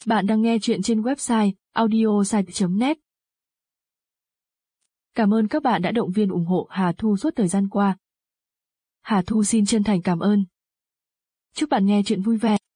Bạn đang nghe chuyện trên website audiosite.net. Cảm ơn các bạn đã động viên ủng hộ Hà Thu suốt thời gian qua. Hà Thu xin chân thành cảm ơn. Chúc bạn nghe chuyện vui vẻ.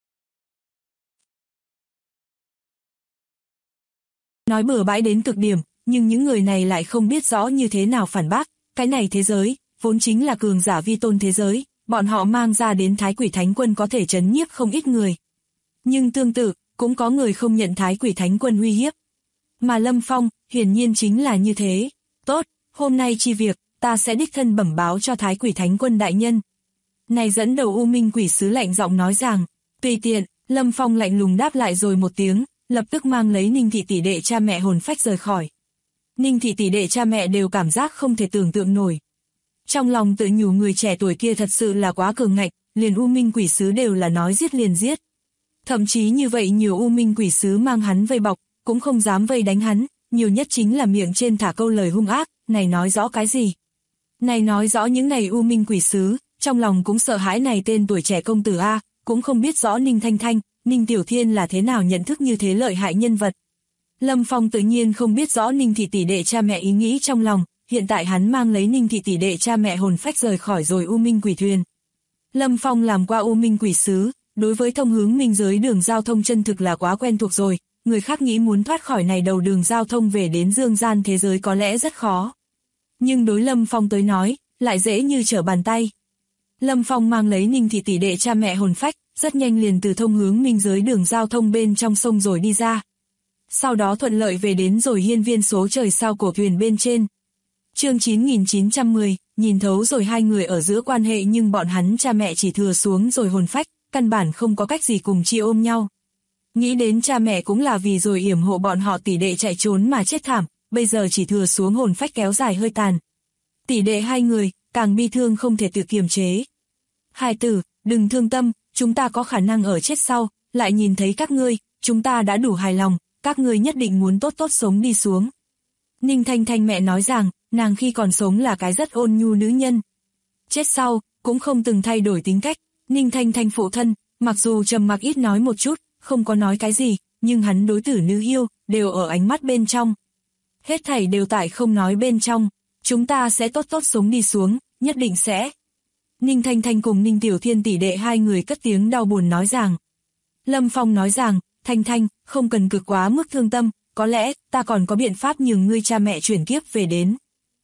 Nói bừa bãi đến cực điểm, nhưng những người này lại không biết rõ như thế nào phản bác. Cái này thế giới, vốn chính là cường giả vi tôn thế giới, bọn họ mang ra đến Thái Quỷ Thánh Quân có thể trấn nhiếp không ít người. Nhưng tương tự, cũng có người không nhận Thái Quỷ Thánh Quân uy hiếp. Mà Lâm Phong, hiển nhiên chính là như thế. Tốt, hôm nay chi việc, ta sẽ đích thân bẩm báo cho Thái Quỷ Thánh Quân đại nhân. Này dẫn đầu U Minh Quỷ sứ lạnh giọng nói rằng, tùy tiện, Lâm Phong lạnh lùng đáp lại rồi một tiếng, lập tức mang lấy Ninh thị tỷ đệ cha mẹ hồn phách rời khỏi. Ninh thị tỷ đệ cha mẹ đều cảm giác không thể tưởng tượng nổi. Trong lòng tự nhủ người trẻ tuổi kia thật sự là quá cường ngạnh, liền U Minh Quỷ sứ đều là nói giết liền giết. Thậm chí như vậy nhiều U Minh Quỷ sứ mang hắn vây bọc, cũng không dám vây đánh hắn, nhiều nhất chính là miệng trên thả câu lời hung ác, này nói rõ cái gì? Này nói rõ những này U Minh Quỷ sứ, trong lòng cũng sợ hãi này tên tuổi trẻ công tử A, cũng không biết rõ Ninh Thanh Thanh, Ninh Tiểu Thiên là thế nào nhận thức như thế lợi hại nhân vật. Lâm Phong tự nhiên không biết rõ Ninh thị tỷ đệ cha mẹ ý nghĩ trong lòng, hiện tại hắn mang lấy Ninh thị tỷ đệ cha mẹ hồn phách rời khỏi rồi U Minh Quỷ thuyền. Lâm Phong làm qua U Minh Quỷ sứ, đối với thông hướng minh giới đường giao thông chân thực là quá quen thuộc rồi, người khác nghĩ muốn thoát khỏi này đầu đường giao thông về đến dương gian thế giới có lẽ rất khó. Nhưng đối Lâm Phong tới nói, lại dễ như trở bàn tay. Lâm Phong mang lấy Ninh thị tỷ đệ cha mẹ hồn phách, rất nhanh liền từ thông hướng minh giới đường giao thông bên trong sông rồi đi ra. Sau đó thuận lợi về đến rồi hiên viên số trời sao cổ thuyền bên trên. Chương 9910, nhìn thấu rồi hai người ở giữa quan hệ nhưng bọn hắn cha mẹ chỉ thừa xuống rồi hồn phách, căn bản không có cách gì cùng chia ôm nhau. Nghĩ đến cha mẹ cũng là vì rồi yểm hộ bọn họ tỷ đệ chạy trốn mà chết thảm, bây giờ chỉ thừa xuống hồn phách kéo dài hơi tàn. Tỷ đệ hai người, càng bi thương không thể tự kiềm chế. Hài tử, đừng thương tâm, chúng ta có khả năng ở chết sau, lại nhìn thấy các ngươi, chúng ta đã đủ hài lòng, các ngươi nhất định muốn tốt tốt sống đi xuống. Ninh Thanh Thanh mẹ nói rằng, nàng khi còn sống là cái rất ôn nhu nữ nhân. Chết sau, cũng không từng thay đổi tính cách. Ninh Thanh Thanh phụ thân, mặc dù trầm mặc ít nói một chút, không có nói cái gì, nhưng hắn đối tử nữ hiêu, đều ở ánh mắt bên trong. Hết thảy đều tại không nói bên trong, chúng ta sẽ tốt tốt sống đi xuống, nhất định sẽ. Ninh Thanh Thanh cùng Ninh Tiểu Thiên tỷ đệ hai người cất tiếng đau buồn nói rằng. Lâm Phong nói rằng, Thanh Thanh, không cần cực quá mức thương tâm, có lẽ, ta còn có biện pháp nhường ngươi cha mẹ chuyển kiếp về đến.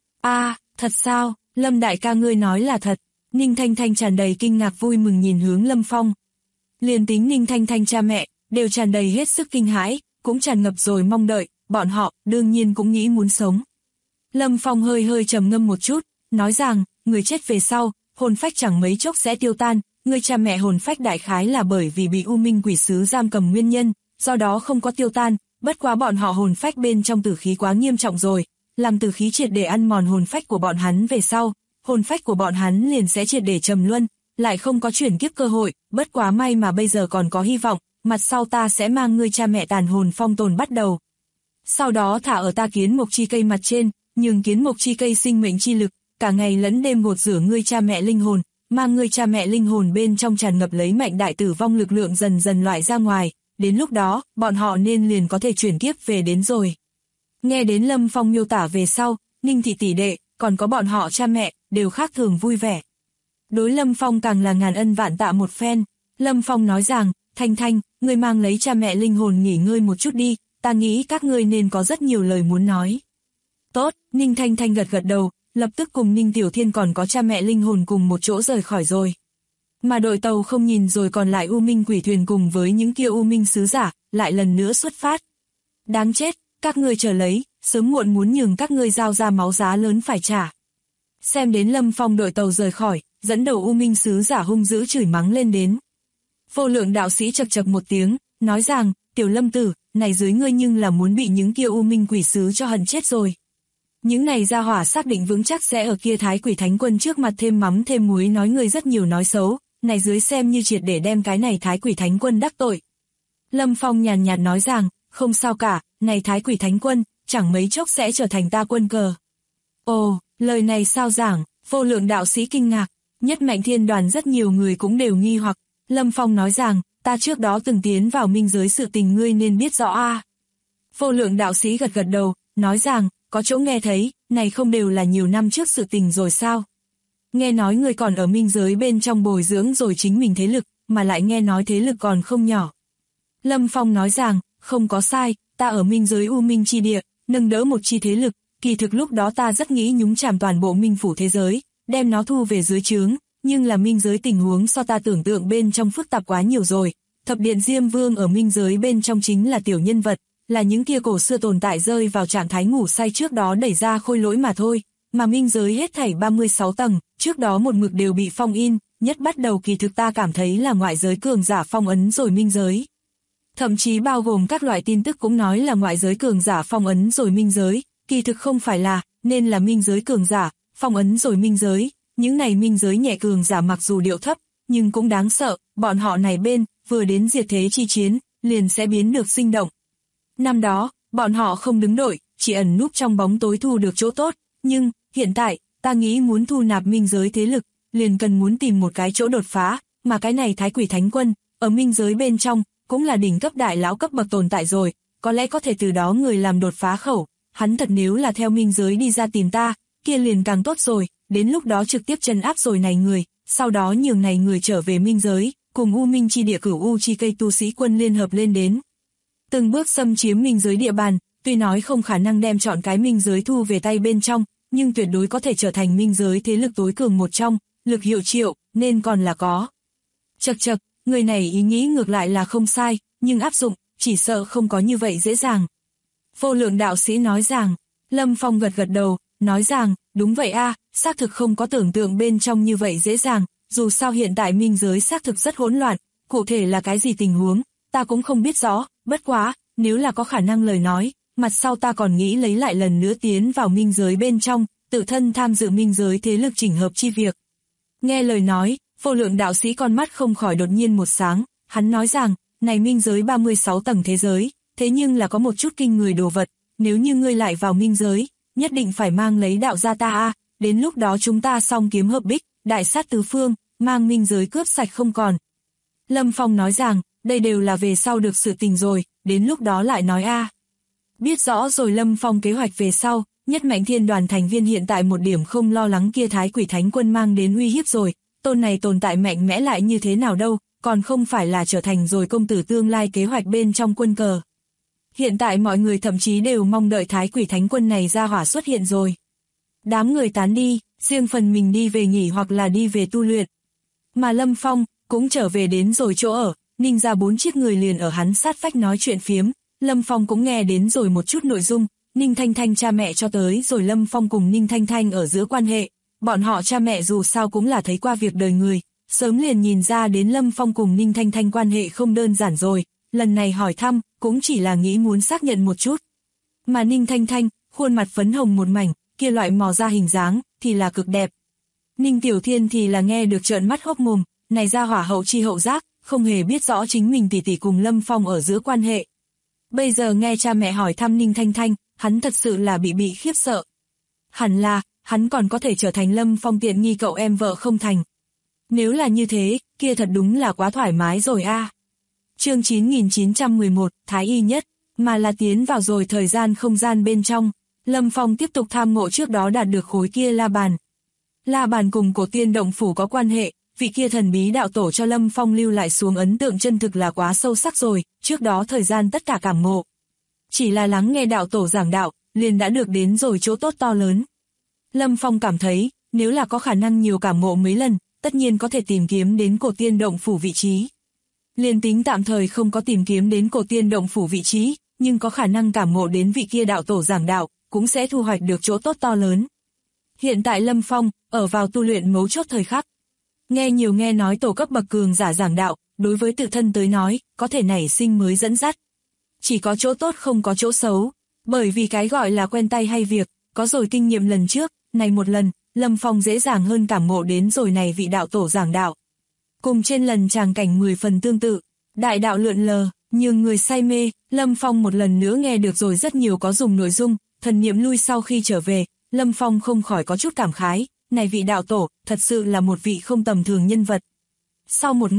Thật sao, Lâm đại ca ngươi nói là thật. Ninh Thanh Thanh tràn đầy kinh ngạc vui mừng nhìn hướng Lâm Phong. Liền tính Ninh Thanh Thanh cha mẹ, đều tràn đầy hết sức kinh hãi, cũng tràn ngập rồi mong đợi, bọn họ, đương nhiên cũng nghĩ muốn sống. Lâm Phong hơi hơi trầm ngâm một chút, nói rằng, người chết về sau, hồn phách chẳng mấy chốc sẽ tiêu tan, người cha mẹ hồn phách đại khái là bởi vì bị U Minh Quỷ sứ giam cầm nguyên nhân, do đó không có tiêu tan, bất quá bọn họ hồn phách bên trong tử khí quá nghiêm trọng rồi, làm tử khí triệt để ăn mòn hồn phách của bọn hắn về sau, hồn phách của bọn hắn liền sẽ triệt để trầm luân, lại không có chuyển kiếp cơ hội, bất quá may mà bây giờ còn có hy vọng, mặt sau ta sẽ mang ngươi cha mẹ tàn hồn phong tồn bắt đầu. Sau đó thả ở ta kiến mộc chi cây mặt trên, nhường kiến mộc chi cây sinh mệnh chi lực, cả ngày lẫn đêm gột rửa ngươi cha mẹ linh hồn, mang ngươi cha mẹ linh hồn bên trong tràn ngập lấy mạnh đại tử vong lực lượng dần dần loại ra ngoài, đến lúc đó, bọn họ nên liền có thể chuyển kiếp về đến rồi. Nghe đến Lâm Phong miêu tả về sau, Ninh thị tỷ đệ, còn có bọn họ cha mẹ, đều khác thường vui vẻ. Đối Lâm Phong càng là ngàn ân vạn tạ một phen, Lâm Phong nói rằng, Thanh Thanh, ngươi mang lấy cha mẹ linh hồn nghỉ ngơi một chút đi, ta nghĩ các ngươi nên có rất nhiều lời muốn nói. Tốt, Ninh Thanh Thanh gật gật đầu, lập tức cùng Ninh Tiểu Thiên còn có cha mẹ linh hồn cùng một chỗ rời khỏi rồi. Mà đội tàu không nhìn rồi còn lại U Minh Quỷ thuyền cùng với những kia U Minh sứ giả, lại lần nữa xuất phát. Đáng chết, các ngươi chờ lấy, sớm muộn muốn nhường các ngươi giao ra máu giá lớn phải trả. Xem đến Lâm Phong đội tàu rời khỏi, dẫn đầu U Minh sứ giả hung dữ chửi mắng lên đến. Vô Lượng đạo sĩ chậc chậc một tiếng, nói rằng, tiểu Lâm tử, này dưới ngươi nhưng là muốn bị những kia U Minh Quỷ sứ cho hận chết rồi. Những này gia hỏa xác định vững chắc sẽ ở kia Thái Quỷ Thánh Quân trước mặt thêm mắm thêm muối nói ngươi rất nhiều nói xấu, này dưới xem như triệt để đem cái này Thái Quỷ Thánh Quân đắc tội. Lâm Phong nhàn nhạt nói rằng, không sao cả, này Thái Quỷ Thánh Quân, chẳng mấy chốc sẽ trở thành ta quân cờ. Ồ, lời này sao giảng, Vô Lượng đạo sĩ kinh ngạc, Nhất Mạnh Thiên Đoàn rất nhiều người cũng đều nghi hoặc, Lâm Phong nói rằng, ta trước đó từng tiến vào minh giới sự tình ngươi nên biết rõ a. Vô lượng đạo sĩ gật gật đầu, nói rằng, có chỗ nghe thấy, này không đều là nhiều năm trước sự tình rồi sao? Nghe nói ngươi còn ở minh giới bên trong bồi dưỡng rồi chính mình thế lực, mà lại nghe nói thế lực còn không nhỏ. Lâm Phong nói rằng, không có sai, ta ở minh giới U Minh chi địa, nâng đỡ một chi thế lực, kỳ thực lúc đó ta rất nghĩ nhúng chàm toàn bộ minh phủ thế giới, đem nó thu về dưới trướng, nhưng là minh giới tình huống so ta tưởng tượng bên trong phức tạp quá nhiều rồi. Thập điện Diêm Vương ở minh giới bên trong chính là tiểu nhân vật, là những kia cổ xưa tồn tại rơi vào trạng thái ngủ say trước đó đẩy ra khôi lỗi mà thôi, mà minh giới hết thảy 36 tầng, trước đó một mực đều bị phong in, nhất bắt đầu kỳ thực ta cảm thấy là ngoại giới cường giả phong ấn rồi minh giới. Thậm chí bao gồm các loại tin tức cũng nói là ngoại giới cường giả phong ấn rồi minh giới, kỳ thực không phải là, nên là minh giới cường giả, phong ấn rồi minh giới, những này minh giới nhẹ cường giả mặc dù điệu thấp, nhưng cũng đáng sợ, bọn họ này bên, vừa đến diệt thế chi chiến, liền sẽ biến được sinh động. Năm đó, bọn họ không đứng đội, chỉ ẩn núp trong bóng tối thu được chỗ tốt, nhưng, hiện tại, ta nghĩ muốn thu nạp minh giới thế lực, liền cần muốn tìm một cái chỗ đột phá, mà cái này Thái Quỷ Thánh Quân, ở minh giới bên trong, cũng là đỉnh cấp đại lão cấp bậc tồn tại rồi, có lẽ có thể từ đó người làm đột phá khẩu, hắn thật nếu là theo minh giới đi ra tìm ta, kia liền càng tốt rồi, đến lúc đó trực tiếp trấn áp rồi này người, sau đó nhường này người trở về minh giới, cùng U Minh chi địa Cửu U chi cây tu sĩ quân liên hợp lên đến. Từng bước xâm chiếm minh giới địa bàn, tuy nói không khả năng đem chọn cái minh giới thu về tay bên trong, nhưng tuyệt đối có thể trở thành minh giới thế lực tối cường một trong, lực hiệu triệu, nên còn là có. Chậc chậc, người này ý nghĩ ngược lại là không sai, nhưng áp dụng, chỉ sợ không có như vậy dễ dàng. Vô lượng đạo sĩ nói rằng, Lâm Phong gật gật đầu, nói rằng, đúng vậy a, xác thực không có tưởng tượng bên trong như vậy dễ dàng, dù sao hiện tại minh giới xác thực rất hỗn loạn, cụ thể là cái gì tình huống, ta cũng không biết rõ, bất quá, nếu là có khả năng lời nói, mặt sau ta còn nghĩ lấy lại lần nữa tiến vào minh giới bên trong, tự thân tham dự minh giới thế lực chỉnh hợp chi việc. Nghe lời nói, vô lượng đạo sĩ con mắt không khỏi đột nhiên một sáng, hắn nói rằng, này minh giới 36 tầng thế giới, thế nhưng là có một chút kinh người đồ vật, nếu như ngươi lại vào minh giới, nhất định phải mang lấy đạo gia ta a, đến lúc đó chúng ta song kiếm hợp bích, đại sát tứ phương, mang minh giới cướp sạch không còn. Lâm Phong nói rằng, đây đều là về sau được sự tình rồi, đến lúc đó lại nói a. Biết rõ rồi Lâm Phong kế hoạch về sau, nhất mạnh thiên đoàn thành viên hiện tại một điểm không lo lắng kia Thái Quỷ Thánh Quân mang đến uy hiếp rồi, tôn này tồn tại mạnh mẽ lại như thế nào đâu, còn không phải là trở thành rồi công tử tương lai kế hoạch bên trong quân cờ. Hiện tại mọi người thậm chí đều mong đợi Thái Quỷ Thánh Quân này ra hỏa xuất hiện rồi. Đám người tán đi, riêng phần mình đi về nghỉ hoặc là đi về tu luyện. Mà Lâm Phong cũng trở về đến rồi chỗ ở, Ninh ra 4 chiếc người liền ở hắn sát vách nói chuyện phiếm, Lâm Phong cũng nghe đến rồi một chút nội dung, Ninh Thanh Thanh cha mẹ cho tới rồi Lâm Phong cùng Ninh Thanh Thanh ở giữa quan hệ, bọn họ cha mẹ dù sao cũng là thấy qua việc đời người, sớm liền nhìn ra đến Lâm Phong cùng Ninh Thanh Thanh quan hệ không đơn giản rồi, lần này hỏi thăm cũng chỉ là nghĩ muốn xác nhận một chút. Mà Ninh Thanh Thanh, khuôn mặt phấn hồng một mảnh, kia loại mò ra hình dáng, thì là cực đẹp. Ninh Tiểu Thiên thì là nghe được trợn mắt hốc mồm, này ra hỏa hậu chi hậu giác, không hề biết rõ chính mình tỷ tỷ cùng Lâm Phong ở giữa quan hệ. Bây giờ nghe cha mẹ hỏi thăm Ninh Thanh Thanh, hắn thật sự là bị khiếp sợ. Hẳn là, hắn còn có thể trở thành Lâm Phong tiện nghi cậu em vợ không thành. Nếu là như thế, kia thật đúng là quá thoải mái rồi a. Chương 9911, Thái Y nhất, mà là tiến vào rồi thời gian không gian bên trong, Lâm Phong tiếp tục tham ngộ trước đó đạt được khối kia la bàn. La bàn cùng Cổ Tiên Động Phủ có quan hệ, vị kia thần bí đạo tổ cho Lâm Phong lưu lại xuống ấn tượng chân thực là quá sâu sắc rồi, trước đó thời gian tất cả cảm ngộ. Chỉ là lắng nghe đạo tổ giảng đạo, liền đã được đến rồi chỗ tốt to lớn. Lâm Phong cảm thấy, nếu là có khả năng nhiều cảm ngộ mấy lần, tất nhiên có thể tìm kiếm đến Cổ Tiên Động Phủ vị trí. Liền tính tạm thời không có tìm kiếm đến Cổ Tiên Động Phủ vị trí, nhưng có khả năng cảm ngộ đến vị kia đạo tổ giảng đạo, cũng sẽ thu hoạch được chỗ tốt to lớn. Hiện tại Lâm Phong, ở vào tu luyện mấu chốt thời khắc. Nghe nói tổ cấp bậc cường giả giảng đạo, đối với tự thân tới nói, có thể nảy sinh mới dẫn dắt. Chỉ có chỗ tốt không có chỗ xấu, bởi vì cái gọi là quen tay hay việc, có rồi kinh nghiệm lần trước, này một lần, Lâm Phong dễ dàng hơn cảm ngộ đến rồi này vị đạo tổ giảng đạo. Cùng trên lần tràng cảnh 10 phần tương tự, đại đạo lượn lờ, nhường người say mê, Lâm Phong một lần nữa nghe được rồi rất nhiều có dùng nội dung, thần niệm lui sau khi trở về, Lâm Phong không khỏi có chút cảm khái, này vị đạo tổ, thật sự là một vị không tầm thường nhân vật. Sau một ngày,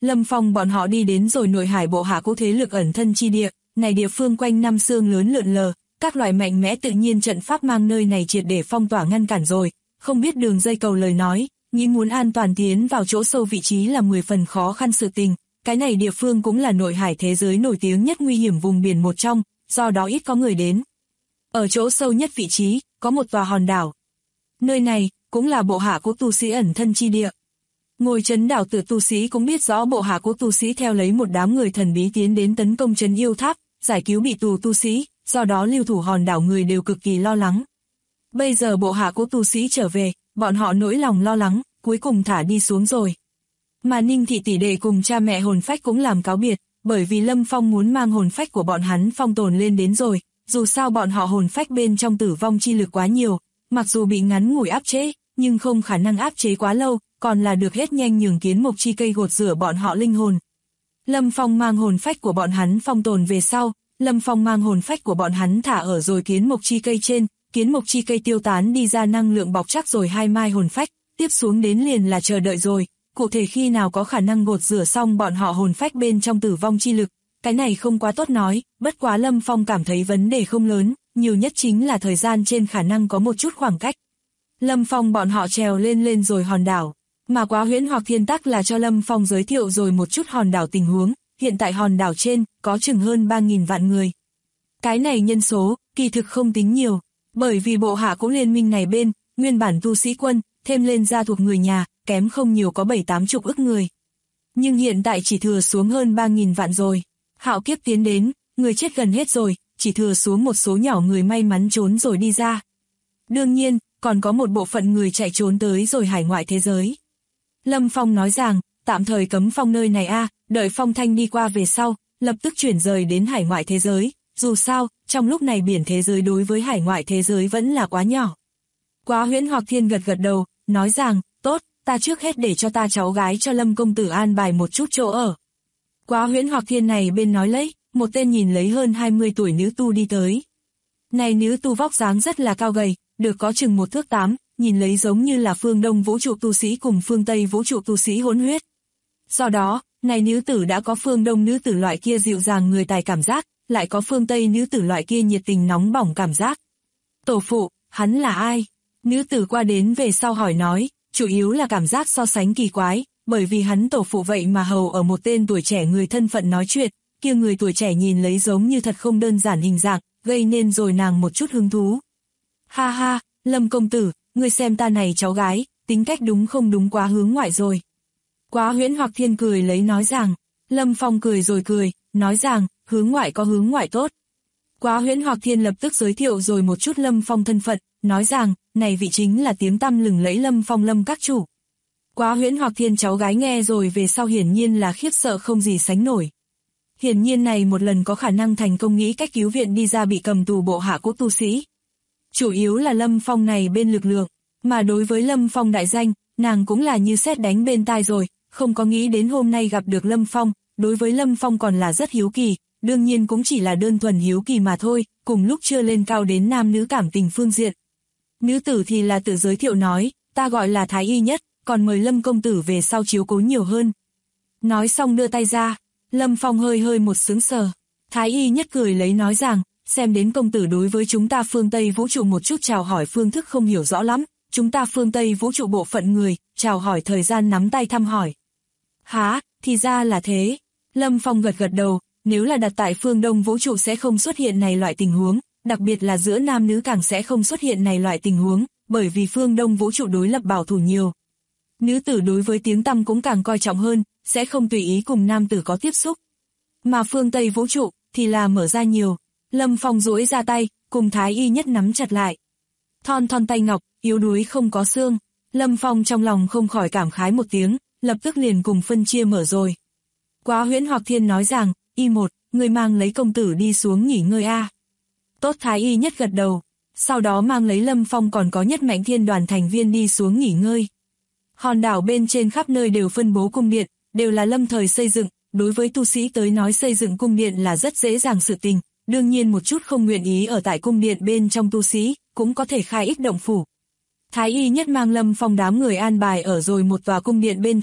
Lâm Phong bọn họ đi đến rồi nội hải bộ hạ cũ thế lực ẩn thân chi địa, này địa phương quanh năm sương lớn lượn lờ, các loại mạnh mẽ tự nhiên trận pháp mang nơi này triệt để phong tỏa ngăn cản rồi, không biết đường dây cầu lời nói, nghĩ muốn an toàn tiến vào chỗ sâu vị trí là 10 phần khó khăn sự tình, cái này địa phương cũng là nội hải thế giới nổi tiếng nhất nguy hiểm vùng biển một trong, do đó ít có người đến. Ở chỗ sâu nhất vị trí, có một tòa hòn đảo. Nơi này, cũng là bộ hạ của tu sĩ ẩn thân chi địa. Ngồi trấn đảo tử tu sĩ cũng biết rõ bộ hạ của tu sĩ theo lấy một đám người thần bí tiến đến tấn công trấn yêu tháp, giải cứu bị tù tu sĩ, do đó lưu thủ hòn đảo người đều cực kỳ lo lắng. Bây giờ bộ hạ của tu sĩ trở về, bọn họ nỗi lòng lo lắng, cuối cùng thả đi xuống rồi. Mà Ninh thị tỷ đệ cùng cha mẹ hồn phách cũng làm cáo biệt, bởi vì Lâm Phong muốn mang hồn phách của bọn hắn phong tồn lên đến rồi, dù sao bọn họ hồn phách bên trong tử vong chi lực quá nhiều, mặc dù bị ngắn ngủi áp chế, nhưng không khả năng áp chế quá lâu, còn là được hết nhanh nhường kiến mộc chi cây gột rửa bọn họ linh hồn. Lâm Phong mang hồn phách của bọn hắn phong tồn về sau, Lâm Phong mang hồn phách của bọn hắn thả ở rồi kiến mộc chi cây trên, kiến mộc chi cây tiêu tán đi ra năng lượng bọc chắc rồi hai mai hồn phách, tiếp xuống đến liền là chờ đợi rồi, cụ thể khi nào có khả năng gột rửa xong bọn họ hồn phách bên trong tử vong chi lực, cái này không quá tốt nói, bất quá Lâm Phong cảm thấy vấn đề không lớn, nhiều nhất chính là thời gian trên khả năng có một chút khoảng cách. Lâm Phong bọn họ trèo lên rồi hòn đảo, mà Quá Huyễn hoặc Thiên Tắc là cho Lâm Phong giới thiệu rồi một chút hòn đảo tình huống, hiện tại hòn đảo trên có chừng hơn 3.000 vạn người. Cái này nhân số, kỳ thực không tính nhiều, bởi vì bộ hạ cũng liên minh này bên, nguyên bản tu sĩ quân, thêm lên gia thuộc người nhà, kém không nhiều có 7-8 ức người. Nhưng hiện tại chỉ thừa xuống hơn 3.000 vạn rồi. Hạo kiếp tiến đến, người chết gần hết rồi, chỉ thừa xuống một số nhỏ người may mắn trốn rồi đi ra. Đương nhiên, còn có một bộ phận người chạy trốn tới rồi hải ngoại thế giới. Lâm Phong nói rằng, tạm thời cấm phong nơi này đợi phong thanh đi qua về sau, lập tức chuyển rời đến hải ngoại thế giới, dù sao, trong lúc này biển thế giới đối với hải ngoại thế giới vẫn là quá nhỏ. Quá Huyễn hoặc Thiên gật đầu, nói rằng, tốt, ta trước hết để cho ta cháu gái cho Lâm công tử an bài một chút chỗ ở. Quá Huyễn hoặc Thiên này bên nói lấy, một tên nhìn lấy hơn 20 tuổi nữ tu đi tới. Này nữ tu vóc dáng rất là cao gầy, được có chừng 1 thước 8, nhìn lấy giống như là phương Đông vũ trụ tu sĩ cùng phương Tây vũ trụ tu sĩ hỗn huyết. Do đó, này nữ tử đã có phương Đông nữ tử loại kia dịu dàng người tài cảm giác, lại có phương Tây nữ tử loại kia nhiệt tình nóng bỏng cảm giác. Tổ phụ, hắn là ai? Nữ tử qua đến về sau hỏi nói, chủ yếu là cảm giác so sánh kỳ quái, bởi vì hắn tổ phụ vậy mà hầu ở một tên tuổi trẻ người thân phận nói chuyện, kia người tuổi trẻ nhìn lấy giống như thật không đơn giản hình dạng, gây nên rồi nàng một chút hứng thú. Ha ha, Lâm công tử, ngươi xem ta này cháu gái, tính cách đúng không đúng quá hướng ngoại rồi. Quá Huyễn hoặc Thiên cười lấy nói rằng, Lâm Phong cười rồi cười, nói rằng, hướng ngoại có hướng ngoại tốt. Quá Huyễn hoặc Thiên lập tức giới thiệu rồi một chút Lâm Phong thân phận, nói rằng, này vị chính là tiếng tăm lừng lẫy Lâm Phong Lâm các chủ. Quá Huyễn hoặc Thiên cháu gái nghe rồi về sau hiển nhiên là khiếp sợ không gì sánh nổi. Hiển nhiên này một lần có khả năng thành công nghĩ cách cứu viện đi ra bị cầm tù bộ hạ của tu sĩ. Chủ yếu là Lâm Phong này bên lực lượng, mà đối với Lâm Phong đại danh, nàng cũng là như sét đánh bên tai rồi, không có nghĩ đến hôm nay gặp được Lâm Phong, đối với Lâm Phong còn là rất hiếu kỳ, đương nhiên cũng chỉ là đơn thuần hiếu kỳ mà thôi, cùng lúc chưa lên cao đến nam nữ cảm tình phương diện. Nữ tử thì là tự giới thiệu nói, ta gọi là Thái Y Nhất, còn mời Lâm công tử về sau chiếu cố nhiều hơn. Nói xong đưa tay ra, Lâm Phong hơi một sững sờ. Thái Y Nhất cười lấy nói rằng, xem đến công tử đối với chúng ta phương Tây vũ trụ một chút chào hỏi phương thức không hiểu rõ lắm, chúng ta phương Tây vũ trụ bộ phận người, chào hỏi thời gian nắm tay thăm hỏi. Hả, thì ra là thế. Lâm Phong gật đầu, nếu là đặt tại phương Đông vũ trụ sẽ không xuất hiện này loại tình huống, đặc biệt là giữa nam nữ càng sẽ không xuất hiện này loại tình huống, bởi vì phương Đông vũ trụ đối lập bảo thủ nhiều. Nữ tử đối với tiếng tăm cũng càng coi trọng hơn, sẽ không tùy ý cùng nam tử có tiếp xúc. Mà phương Tây vũ trụ, thì là mở ra nhiều. Lâm Phong duỗi ra tay, cùng Thái Y Nhất nắm chặt lại. Thon tay ngọc, yếu đuối không có xương. Lâm Phong trong lòng không khỏi cảm khái một tiếng, lập tức liền cùng phân chia mở rồi. Quá Huyễn hoặc Thiên nói rằng, Y1, người mang lấy công tử đi xuống nghỉ ngơi Tốt, Thái Y Nhất gật đầu. Sau đó mang lấy Lâm Phong còn có Nhất Mạnh Thiên đoàn thành viên đi xuống nghỉ ngơi. Hòn đảo bên trên khắp nơi đều phân bố cung điện, đều là lâm thời xây dựng, đối với tu sĩ tới nói xây dựng cung điện là rất dễ dàng sự tình, đương nhiên một chút không nguyện ý ở tại cung điện bên trong tu sĩ, cũng có thể khai ích động phủ. Thái Y Nhất mang Lâm Phong đám người an bài ở rồi một tòa cung điện bên trong,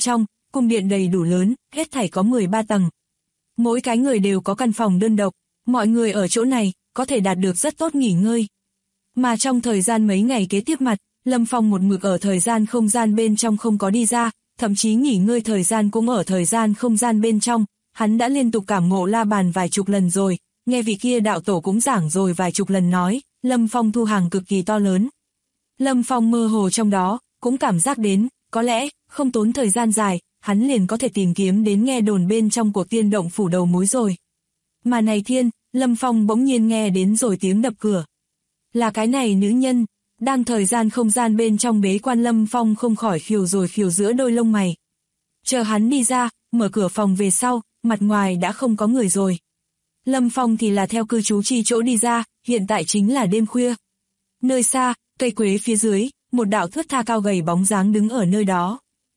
cung điện đầy đủ lớn, hết thảy có 13 tầng. Mỗi cái người đều có căn phòng đơn độc, mọi người ở chỗ này có thể đạt được rất tốt nghỉ ngơi. Mà trong thời gian mấy ngày kế tiếp mặt, Lâm Phong một mực ở thời gian không gian bên trong không có đi ra, thậm chí nghỉ ngơi thời gian cũng ở thời gian không gian bên trong, hắn đã liên tục cảm ngộ la bàn vài chục lần rồi, nghe vị kia đạo tổ cũng giảng rồi vài chục lần nói, Lâm Phong thu hàng cực kỳ to lớn. Lâm Phong mơ hồ trong đó, cũng cảm giác đến, có lẽ, không tốn thời gian dài, hắn liền có thể tìm kiếm đến nghe đồn bên trong của tiên động phủ đầu mối rồi. Mà này thiên, Lâm Phong bỗng nhiên nghe đến rồi tiếng đập cửa. Là cái này nữ nhân, đang thời gian không gian bên trong bế quan Lâm Phong không khỏi khều rồi khều giữa đôi lông mày. Chờ hắn đi ra, mở cửa phòng về sau, mặt ngoài đã không có người rồi. Lâm Phong thì là theo cư trú chi chỗ đi ra, hiện tại chính là đêm khuya. Nơi xa, cây quế phía dưới, một đạo thướt tha cao gầy bóng dáng đứng ở nơi đó.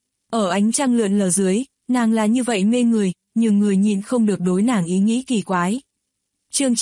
Ở ánh trăng lượn lờ dưới, nàng là như vậy mê người, nhưng người nhìn không được đối nàng ý nghĩ kỳ quái. Chương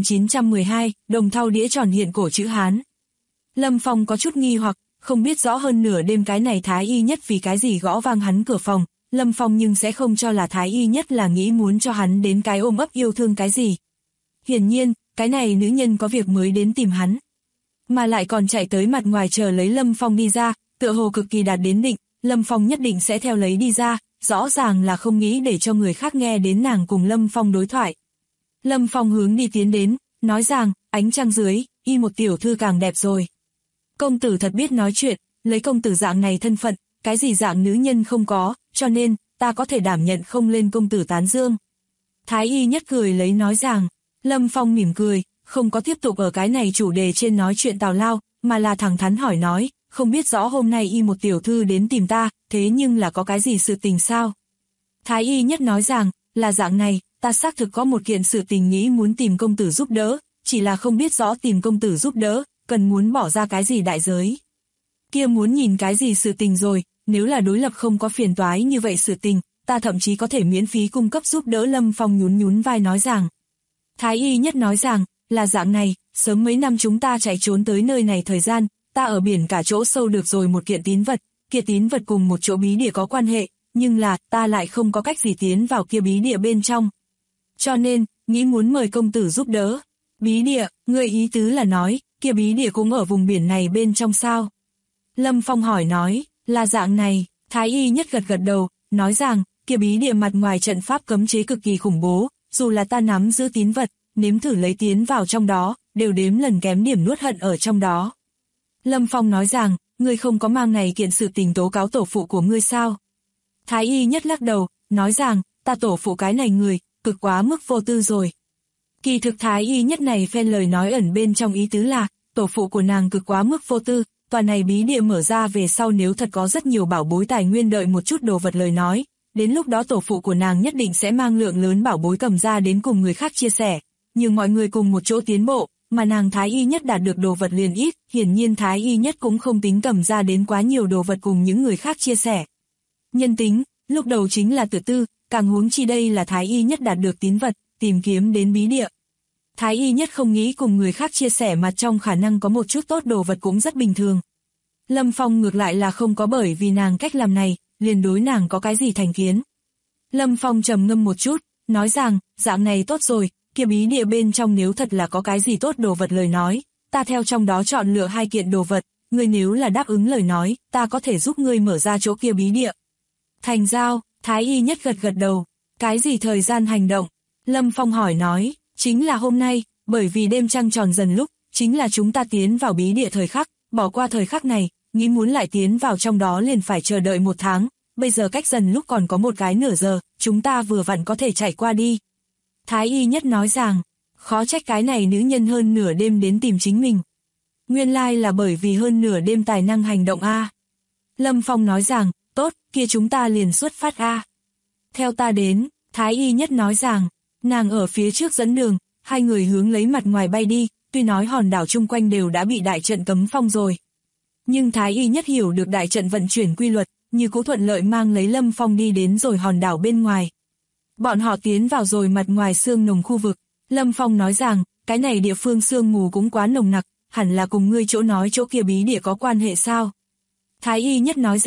9912, đồng thau đĩa tròn hiện cổ chữ Hán. Lâm Phong có chút nghi hoặc, không biết rõ hơn nửa đêm cái này Thái Y Nhất vì cái gì gõ vang hắn cửa phòng, Lâm Phong nhưng sẽ không cho là Thái Y Nhất là nghĩ muốn cho hắn đến cái ôm ấp yêu thương cái gì. Hiển nhiên, cái này nữ nhân có việc mới đến tìm hắn. Mà lại còn chạy tới mặt ngoài chờ lấy Lâm Phong đi ra, tựa hồ cực kỳ đạt đến định, Lâm Phong nhất định sẽ theo lấy đi ra, rõ ràng là không nghĩ để cho người khác nghe đến nàng cùng Lâm Phong đối thoại. Lâm Phong hướng đi tiến đến, nói rằng, ánh trăng dưới, y một tiểu thư càng đẹp rồi. Công tử thật biết nói chuyện, lấy công tử dạng này thân phận, cái gì dạng nữ nhân không có, cho nên, ta có thể đảm nhận không lên công tử tán dương. Thái Y Nhất cười lấy nói rằng, Lâm Phong mỉm cười, không có tiếp tục ở cái này chủ đề trên nói chuyện tào lao, mà là thẳng thắn hỏi nói, không biết rõ hôm nay y một tiểu thư đến tìm ta, thế nhưng là có cái gì sự tình sao? Thái Y Nhất nói rằng, là dạng này, ta xác thực có một kiện sự tình nghĩ muốn tìm công tử giúp đỡ, chỉ là không biết rõ tìm công tử giúp đỡ, cần muốn bỏ ra cái gì đại giới. Kia muốn nhìn cái gì sự tình rồi, nếu là đối lập không có phiền toái như vậy sự tình, ta thậm chí có thể miễn phí cung cấp giúp đỡ. Lâm Phong nhún nhún vai nói rằng. Thái Y Nhất nói rằng, là dạng này, sớm mấy năm chúng ta chạy trốn tới nơi này thời gian, ta ở biển cả chỗ sâu được rồi một kiện tín vật, kia tín vật cùng một chỗ bí địa có quan hệ, nhưng là, ta lại không có cách gì tiến vào kia bí địa bên trong. Cho nên, nghĩ muốn mời công tử giúp đỡ. Bí địa, người ý tứ là nói, kia bí địa cũng ở vùng biển này bên trong sao? Lâm Phong hỏi nói, là dạng này, Thái Y Nhất gật gật đầu, nói rằng, kia bí địa mặt ngoài trận pháp cấm chế cực kỳ khủng bố, dù là ta nắm giữ tín vật, nếm thử lấy tiến vào trong đó, đều đếm lần kém điểm nuốt hận ở trong đó. Lâm Phong nói rằng, ngươi không có mang này kiện sự tình tố cáo tổ phụ của ngươi sao? Thái Y Nhất lắc đầu, nói rằng, ta tổ phụ cái này người, cực quá mức vô tư rồi. Kỳ thực Thái Y Nhất này phen lời nói ẩn bên trong ý tứ là, tổ phụ của nàng cực quá mức vô tư, tòa này bí địa mở ra về sau nếu thật có rất nhiều bảo bối tài nguyên đợi một chút đồ vật lời nói, đến lúc đó tổ phụ của nàng nhất định sẽ mang lượng lớn bảo bối cầm ra đến cùng người khác chia sẻ, nhưng mọi người cùng một chỗ tiến bộ, mà nàng Thái Y Nhất đạt được đồ vật liền ít, hiển nhiên Thái Y Nhất cũng không tính cầm ra đến quá nhiều đồ vật cùng những người khác chia sẻ. Nhân tính, lúc đầu chính là tự tư, càng huống chi đây là Thái Y Nhất đạt được tín vật, tìm kiếm đến bí địa. Thái Y Nhất không nghĩ cùng người khác chia sẻ mà trong khả năng có một chút tốt đồ vật cũng rất bình thường. Lâm Phong ngược lại là không có bởi vì nàng cách làm này, liền đối nàng có cái gì thành kiến. Lâm Phong trầm ngâm một chút, nói rằng, dạng này tốt rồi, kia bí địa bên trong nếu thật là có cái gì tốt đồ vật lời nói, ta theo trong đó chọn lựa 2 kiện đồ vật, ngươi nếu là đáp ứng lời nói, ta có thể giúp ngươi mở ra chỗ kia bí địa. Thành giao, Thái Y Nhất gật gật đầu, cái gì thời gian hành động? Lâm Phong hỏi nói, chính là hôm nay, bởi vì đêm trăng tròn dần lúc, chính là chúng ta tiến vào bí địa thời khắc, bỏ qua thời khắc này, nghĩ muốn lại tiến vào trong đó liền phải chờ đợi 1 tháng, bây giờ cách dần lúc còn có một cái nửa giờ, chúng ta vừa vặn có thể chạy qua đi. Thái Y Nhất nói rằng, khó trách cái này nữ nhân hơn nửa đêm đến tìm chính mình. Nguyên lai là bởi vì hơn nửa đêm tài năng hành động a. Lâm Phong nói rằng, tốt, kia chúng ta liền xuất phát a. Theo ta đến, Thái Y Nhất nói rằng, nàng ở phía trước dẫn đường, 2 người hướng lấy mặt ngoài bay đi, tuy nói hòn đảo chung quanh đều đã bị đại trận cấm phong rồi. Nhưng Thái Y Nhất hiểu được đại trận vận chuyển quy luật, như cũ thuận lợi mang lấy Lâm Phong đi đến rồi hòn đảo bên ngoài. Bọn họ tiến vào rồi mặt ngoài sương nồng khu vực, Lâm Phong nói rằng, cái này địa phương sương mù cũng quá nồng nặc, hẳn là cùng ngươi chỗ nói chỗ kia bí địa có quan hệ sao? Thái Y Nhất nói rằng,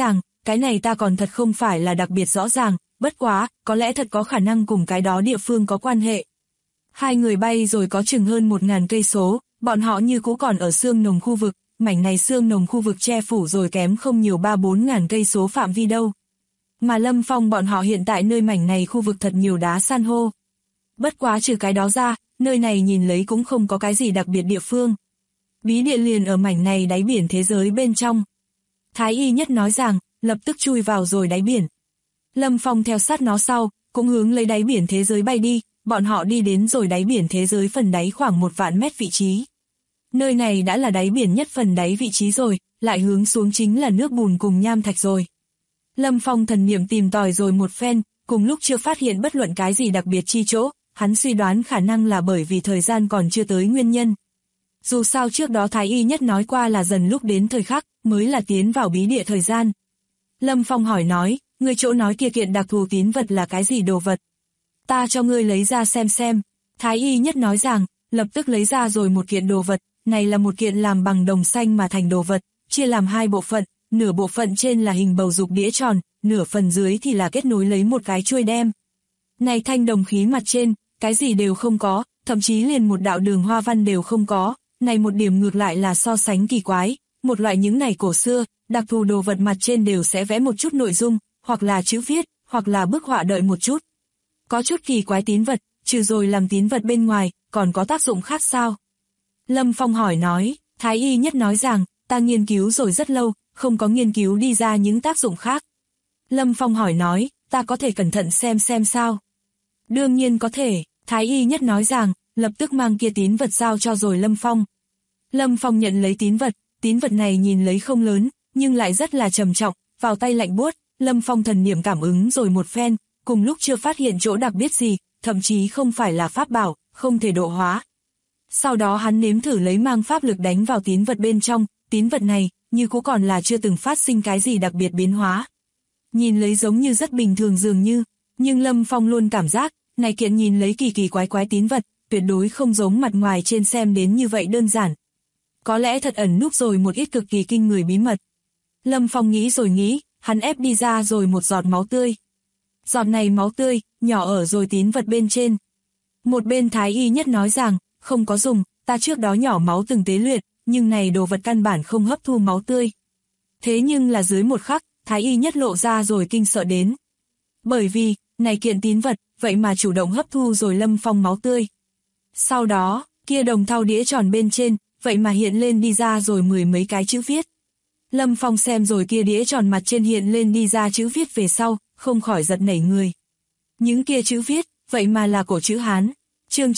cái này ta còn thật không phải là đặc biệt rõ ràng, bất quá, có lẽ thật có khả năng cùng cái đó địa phương có quan hệ. Hai người bay rồi có chừng hơn 1000 cây số, bọn họ như cũ còn ở xương nồng khu vực, mảnh này xương nồng khu vực che phủ rồi kém không nhiều 3-4 ngàn cây số phạm vi đâu. Mà Lâm Phong bọn họ hiện tại nơi mảnh này khu vực thật nhiều đá san hô. Bất quá trừ cái đó ra, nơi này nhìn lấy cũng không có cái gì đặc biệt địa phương. Bí địa liền ở mảnh này đáy biển thế giới bên trong. Thái Y Nhất nói rằng, lập tức chui vào rồi đáy biển. Lâm Phong theo sát nó sau, cũng hướng lấy đáy biển thế giới bay đi, bọn họ đi đến rồi đáy biển thế giới phần đáy khoảng 1 vạn mét vị trí. Nơi này đã là đáy biển nhất phần đáy vị trí rồi, lại hướng xuống chính là nước bùn cùng nham thạch rồi. Lâm Phong thần niệm tìm tòi rồi một phen, cùng lúc chưa phát hiện bất luận cái gì đặc biệt chi chỗ, hắn suy đoán khả năng là bởi vì thời gian còn chưa tới nguyên nhân. Dù sao trước đó Thái Y Nhất nói qua là dần lúc đến thời khắc, mới là tiến vào bí địa thời gian. Lâm Phong hỏi nói, người chỗ nói kia kiện đặc thù tín vật là cái gì đồ vật? Ta cho ngươi lấy ra xem. Thái Y Nhất nói rằng, lập tức lấy ra rồi một kiện đồ vật, này là một kiện làm bằng đồng xanh mà thành đồ vật, chia làm 2 bộ phận, nửa bộ phận trên là hình bầu dục đĩa tròn, nửa phần dưới thì là kết nối lấy một cái chuôi đem. Này thanh đồng khí mặt trên, cái gì đều không có, thậm chí liền một đạo đường hoa văn đều không có, này một điểm ngược lại là so sánh kỳ quái, một loại những này cổ xưa, đặc thù đồ vật mặt trên đều sẽ vẽ một chút nội dung, hoặc là chữ viết, hoặc là bức họa đợi một chút. Có chút kỳ quái tín vật, trừ rồi làm tín vật bên ngoài, còn có tác dụng khác sao? Lâm Phong hỏi nói, Thái Y Nhất nói rằng, ta nghiên cứu rồi rất lâu, không có nghiên cứu đi ra những tác dụng khác. Lâm Phong hỏi nói, ta có thể cẩn thận xem sao? Đương nhiên có thể, Thái Y Nhất nói rằng, lập tức mang kia tín vật giao cho rồi Lâm Phong. Lâm Phong nhận lấy tín vật này nhìn lấy không lớn, nhưng lại rất là trầm trọng, vào tay lạnh buốt, Lâm Phong thần niệm cảm ứng rồi một phen, cùng lúc chưa phát hiện chỗ đặc biệt gì, thậm chí không phải là pháp bảo, không thể độ hóa. Sau đó hắn nếm thử lấy mang pháp lực đánh vào tín vật bên trong, tín vật này, như cũng còn là chưa từng phát sinh cái gì đặc biệt biến hóa. Nhìn lấy giống như rất bình thường dường như, nhưng Lâm Phong luôn cảm giác, này kiện nhìn lấy kỳ kỳ quái tín vật, tuyệt đối không giống mặt ngoài trên xem đến như vậy đơn giản. Có lẽ thật ẩn núp rồi một ít cực kỳ kinh người bí mật. Lâm Phong nghĩ rồi nghĩ, hắn ép đi ra rồi một giọt máu tươi. Giọt này máu tươi, nhỏ ở rồi tín vật bên trên. Một bên Thái Y Nhất nói rằng, không có dùng, ta trước đó nhỏ máu từng tế luyện, nhưng này đồ vật căn bản không hấp thu máu tươi. Thế nhưng là dưới một khắc, Thái Y Nhất lộ ra rồi kinh sợ đến. Bởi vì, này kiện tín vật, vậy mà chủ động hấp thu rồi Lâm Phong máu tươi. Sau đó, kia đồng thau đĩa tròn bên trên, vậy mà hiện lên đi ra rồi 10 mấy cái chữ viết. Lâm Phong xem rồi kia đĩa tròn mặt trên hiện lên đi ra chữ viết về sau, không khỏi giật nảy người. Những kia chữ viết, vậy mà là cổ chữ Hán. Chương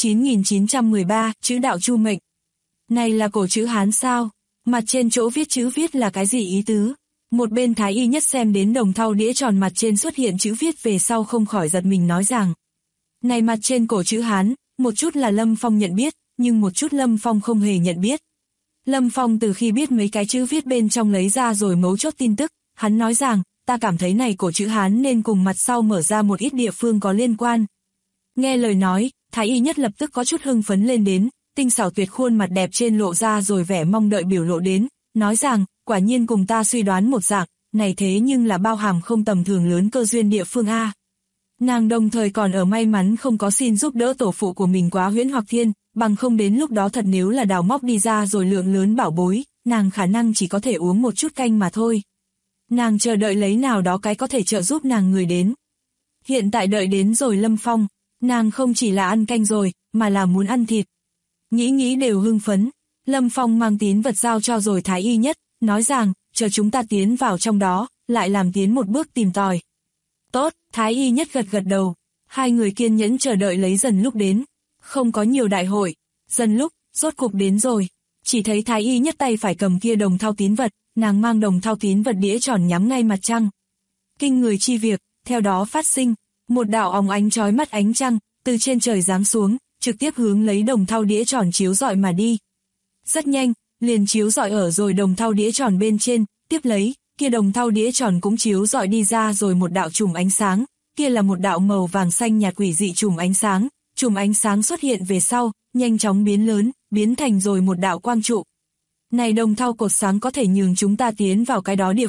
9913, chữ đạo chu mệnh. Này là cổ chữ Hán sao? Mặt trên chỗ viết chữ viết là cái gì ý tứ? Một bên Thái Y Nhất xem đến đồng thau đĩa tròn mặt trên xuất hiện chữ viết về sau không khỏi giật mình nói rằng. Này mặt trên cổ chữ Hán, một chút là Lâm Phong nhận biết, nhưng một chút Lâm Phong không hề nhận biết. Lâm Phong từ khi biết mấy cái chữ viết bên trong lấy ra rồi mấu chốt tin tức, hắn nói rằng, ta cảm thấy này cổ chữ Hán nên cùng mặt sau mở ra một ít địa phương có liên quan. Nghe lời nói, Thái Y Nhất lập tức có chút hưng phấn lên đến, tinh xảo tuyệt khuôn mặt đẹp trên lộ ra rồi vẻ mong đợi biểu lộ đến, nói rằng, quả nhiên cùng ta suy đoán một dạng, này thế nhưng là bao hàm không tầm thường lớn cơ duyên địa phương A. Nàng đồng thời còn ở may mắn không có xin giúp đỡ tổ phụ của mình quá huyễn hoặc thiên, bằng không đến lúc đó thật nếu là đào móc đi ra rồi lượng lớn bảo bối, nàng khả năng chỉ có thể uống một chút canh mà thôi. Nàng chờ đợi lấy nào đó cái có thể trợ giúp nàng người đến. Hiện tại đợi đến rồi Lâm Phong, nàng không chỉ là ăn canh rồi, mà là muốn ăn thịt. Nghĩ đều hưng phấn, Lâm Phong mang tín vật giao cho rồi Thái Y Nhất, nói rằng, chờ chúng ta tiến vào trong đó, lại làm tiến một bước tìm tòi. Tốt, Thái Y Nhất gật đầu, hai người kiên nhẫn chờ đợi lấy dần lúc đến. Không có nhiều đại hội, dần lúc, rốt cục đến rồi. Chỉ thấy Thái Y Nhất tay phải cầm kia đồng thau tín vật, nàng mang đồng thau tín vật đĩa tròn nhắm ngay mặt trăng. Kinh người chi việc, theo đó phát sinh, một đạo óng ánh chói mắt ánh trăng, từ trên trời giáng xuống, trực tiếp hướng lấy đồng thau đĩa tròn chiếu rọi mà đi. Rất nhanh, liền chiếu rọi ở rồi đồng thau đĩa tròn bên trên, tiếp lấy, kia đồng thau đĩa tròn cũng chiếu rọi đi ra rồi một đạo chùm ánh sáng, kia là một đạo màu vàng xanh nhạt quỷ dị chùm ánh sáng xuất hiện về sau, nhanh chóng biến lớn, biến thành rồi một đạo quang trụ. Này đồng thau cột sáng có thể nhường chúng ta tiến vào cái đó địa phương,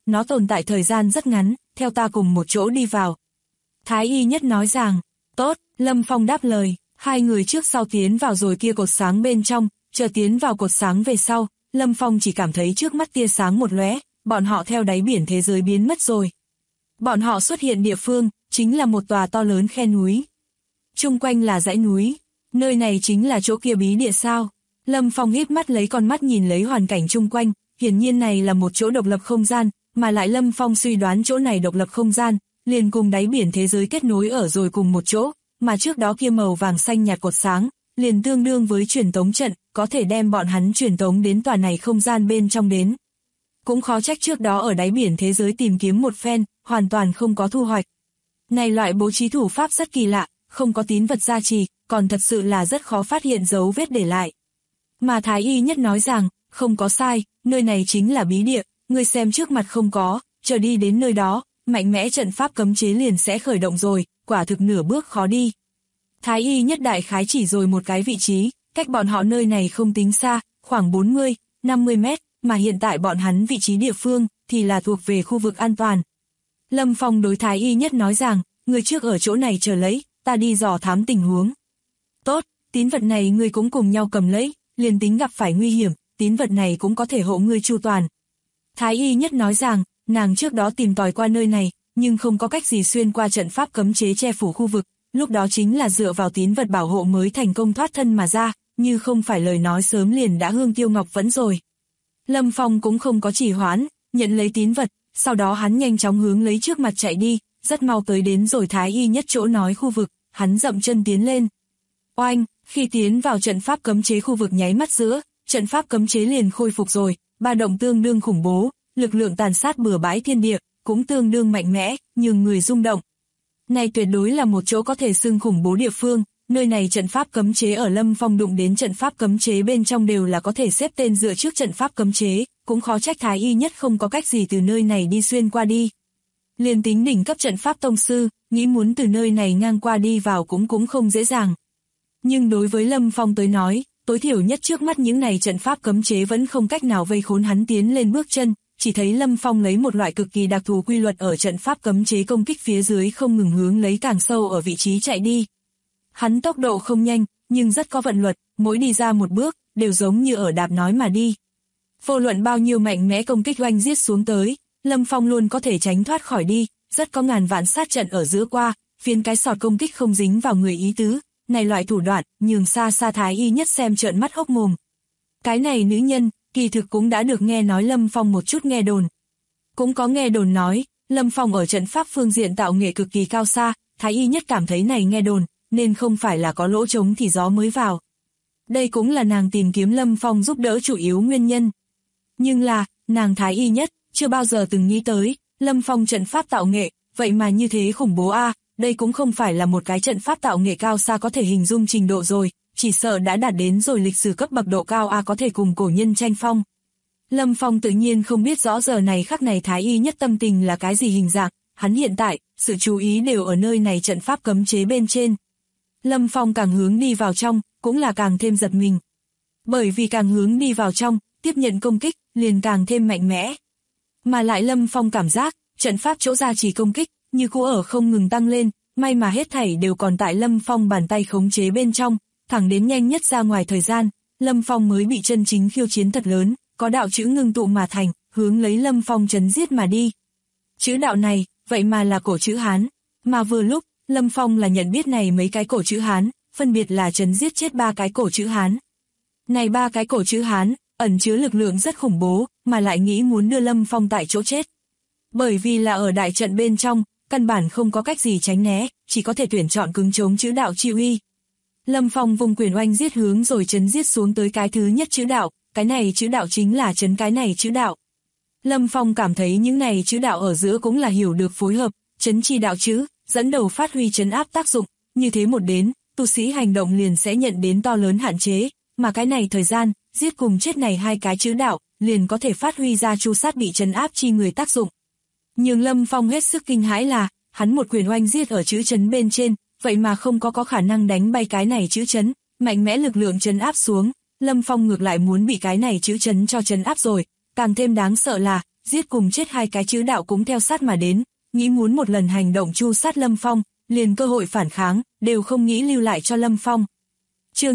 nó tồn tại thời gian rất ngắn, theo ta cùng một chỗ đi vào. Thái y nhất nói rằng, tốt, Lâm Phong đáp lời, hai người trước sau tiến vào rồi kia cột sáng bên trong, chờ tiến vào cột sáng về sau, Lâm Phong chỉ cảm thấy trước mắt tia sáng một lóe, bọn họ theo đáy biển thế giới biến mất rồi. Bọn họ xuất hiện địa phương, chính là một tòa to lớn khe núi. Chung quanh là dãy núi, nơi này chính là chỗ kia bí địa sao. Lâm Phong híp mắt lấy con mắt nhìn lấy hoàn cảnh chung quanh, hiển nhiên này là một chỗ độc lập không gian, mà lại Lâm Phong suy đoán chỗ này độc lập không gian, liền cùng đáy biển thế giới kết nối ở rồi cùng một chỗ, mà trước đó kia màu vàng xanh nhạt cột sáng, liền tương đương với truyền tống trận, có thể đem bọn hắn truyền tống đến tòa này không gian bên trong đến. Cũng khó trách trước đó ở đáy biển thế giới tìm kiếm một phen, hoàn toàn không có thu hoạch. Này loại bố trí thủ pháp rất kỳ lạ, không có tín vật gia trì, còn thật sự là rất khó phát hiện dấu vết để lại. Mà Thái y nhất nói rằng, không có sai, nơi này chính là bí địa, ngươi xem trước mặt không có, chờ đi đến nơi đó, mạnh mẽ trận pháp cấm chế liền sẽ khởi động rồi, quả thực nửa bước khó đi. Thái y nhất đại khái chỉ rồi một cái vị trí, cách bọn họ nơi này không tính xa, khoảng 40, 50 mét, mà hiện tại bọn hắn vị trí địa phương, thì là thuộc về khu vực an toàn. Lâm Phong đối Thái y nhất nói rằng, người trước ở chỗ này chờ lấy, ta đi dò thám tình huống. Tốt, tín vật này ngươi cũng cùng nhau cầm lấy, liền tính gặp phải nguy hiểm, tín vật này cũng có thể hộ ngươi chu toàn. Thái y nhất nói rằng, nàng trước đó tìm tòi qua nơi này, nhưng không có cách gì xuyên qua trận pháp cấm chế che phủ khu vực, lúc đó chính là dựa vào tín vật bảo hộ mới thành công thoát thân mà ra, như không phải lời nói sớm liền đã hương tiêu ngọc vẫn rồi. Lâm Phong cũng không có trì hoãn, nhận lấy tín vật, sau đó hắn nhanh chóng hướng lấy trước mặt chạy đi, rất mau tới đến rồi Thái y nhất chỗ nói khu vực, hắn dậm chân tiến lên. Oanh, khi tiến vào trận pháp cấm chế khu vực nháy mắt giữa, trận pháp cấm chế liền khôi phục rồi, ba động tương đương khủng bố, lực lượng tàn sát bừa bãi thiên địa, cũng tương đương mạnh mẽ, nhưng người rung động. Này tuyệt đối là một chỗ có thể xưng khủng bố địa phương, nơi này trận pháp cấm chế ở Lâm Phong đụng đến trận pháp cấm chế bên trong đều là có thể xếp tên dựa trước trận pháp cấm chế, cũng khó trách Thái y nhất không có cách gì từ nơi này đi xuyên qua đi. Liên tính đỉnh cấp trận pháp tông sư, nghĩ muốn từ nơi này ngang qua đi vào cũng không dễ dàng. Nhưng đối với Lâm Phong tới nói, tối thiểu nhất trước mắt những này trận pháp cấm chế vẫn không cách nào vây khốn hắn tiến lên bước chân, chỉ thấy Lâm Phong lấy một loại cực kỳ đặc thù quy luật ở trận pháp cấm chế công kích phía dưới không ngừng hướng lấy càng sâu ở vị trí chạy đi. Hắn tốc độ không nhanh, nhưng rất có vận luật, mỗi đi ra một bước, đều giống như ở đạp nói mà đi. Vô luận bao nhiêu mạnh mẽ công kích oanh giết xuống tới, Lâm Phong luôn có thể tránh thoát khỏi đi, rất có ngàn vạn sát trận ở giữa qua, phiến cái sọt công kích không dính vào người ý tứ, này loại thủ đoạn, nhường xa xa Thái y nhất xem trợn mắt hốc mồm. Cái này nữ nhân, kỳ thực cũng đã được nghe nói Lâm Phong một chút nghe đồn. Cũng có nghe đồn nói, Lâm Phong ở trận pháp phương diện tạo nghệ cực kỳ cao xa, Thái y nhất cảm thấy này nghe đồn, nên không phải là có lỗ trống thì gió mới vào. Đây cũng là nàng tìm kiếm Lâm Phong giúp đỡ chủ yếu nguyên nhân. Nhưng là, nàng Thái y nhất, chưa bao giờ từng nghĩ tới, Lâm Phong trận pháp tạo nghệ, vậy mà như thế khủng bố a, đây cũng không phải là một cái trận pháp tạo nghệ cao xa có thể hình dung trình độ rồi, chỉ sợ đã đạt đến rồi lịch sử cấp bậc độ cao a có thể cùng cổ nhân tranh phong. Lâm Phong tự nhiên không biết rõ giờ này khắc này Thái y nhất tâm tình là cái gì hình dạng, hắn hiện tại, sự chú ý đều ở nơi này trận pháp cấm chế bên trên. Lâm Phong càng hướng đi vào trong, cũng là càng thêm giật mình. Bởi vì càng hướng đi vào trong, tiếp nhận công kích, liền càng thêm mạnh mẽ. Mà lại Lâm Phong cảm giác, trận pháp chỗ ra chỉ công kích, như cũ ở không ngừng tăng lên, may mà hết thảy đều còn tại Lâm Phong bàn tay khống chế bên trong, thẳng đến nhanh nhất ra ngoài thời gian, Lâm Phong mới bị chân chính khiêu chiến thật lớn, có đạo chữ ngưng tụ mà thành, hướng lấy Lâm Phong chấn giết mà đi. Chữ đạo này, vậy mà là cổ chữ Hán, mà vừa lúc, Lâm Phong là nhận biết này mấy cái cổ chữ Hán, phân biệt là chấn giết chết 3 cái cổ chữ Hán. Này 3 cái cổ chữ Hán, ẩn chứa lực lượng rất khủng bố, mà lại nghĩ muốn đưa Lâm Phong tại chỗ chết. Bởi vì là ở đại trận bên trong, căn bản không có cách gì tránh né, chỉ có thể tuyển chọn cứng chống chữ đạo chi uy. Lâm Phong vùng quyền oanh giết hướng rồi chấn giết xuống tới cái thứ nhất chữ đạo, cái này chữ đạo chính là chấn cái này chữ đạo. Lâm Phong cảm thấy những này chữ đạo ở giữa cũng là hiểu được phối hợp, chấn chi đạo chữ, dẫn đầu phát huy chấn áp tác dụng, như thế một đến, tu sĩ hành động liền sẽ nhận đến to lớn hạn chế, mà cái này thời gian, giết cùng chết này 2 cái chữ đạo, liền có thể phát huy ra chu sát bị chấn áp chi người tác dụng. Nhưng Lâm Phong hết sức kinh hãi là, hắn một quyền oanh giết ở chữ chấn bên trên, vậy mà không có khả năng đánh bay cái này chữ chấn, mạnh mẽ lực lượng chấn áp xuống, Lâm Phong ngược lại muốn bị cái này chữ chấn cho chấn áp rồi, càng thêm đáng sợ là, giết cùng chết hai cái chữ đạo cũng theo sát mà đến, nghĩ muốn một lần hành động tru sát Lâm Phong, liền cơ hội phản kháng, đều không nghĩ lưu lại cho Lâm Phong. Chương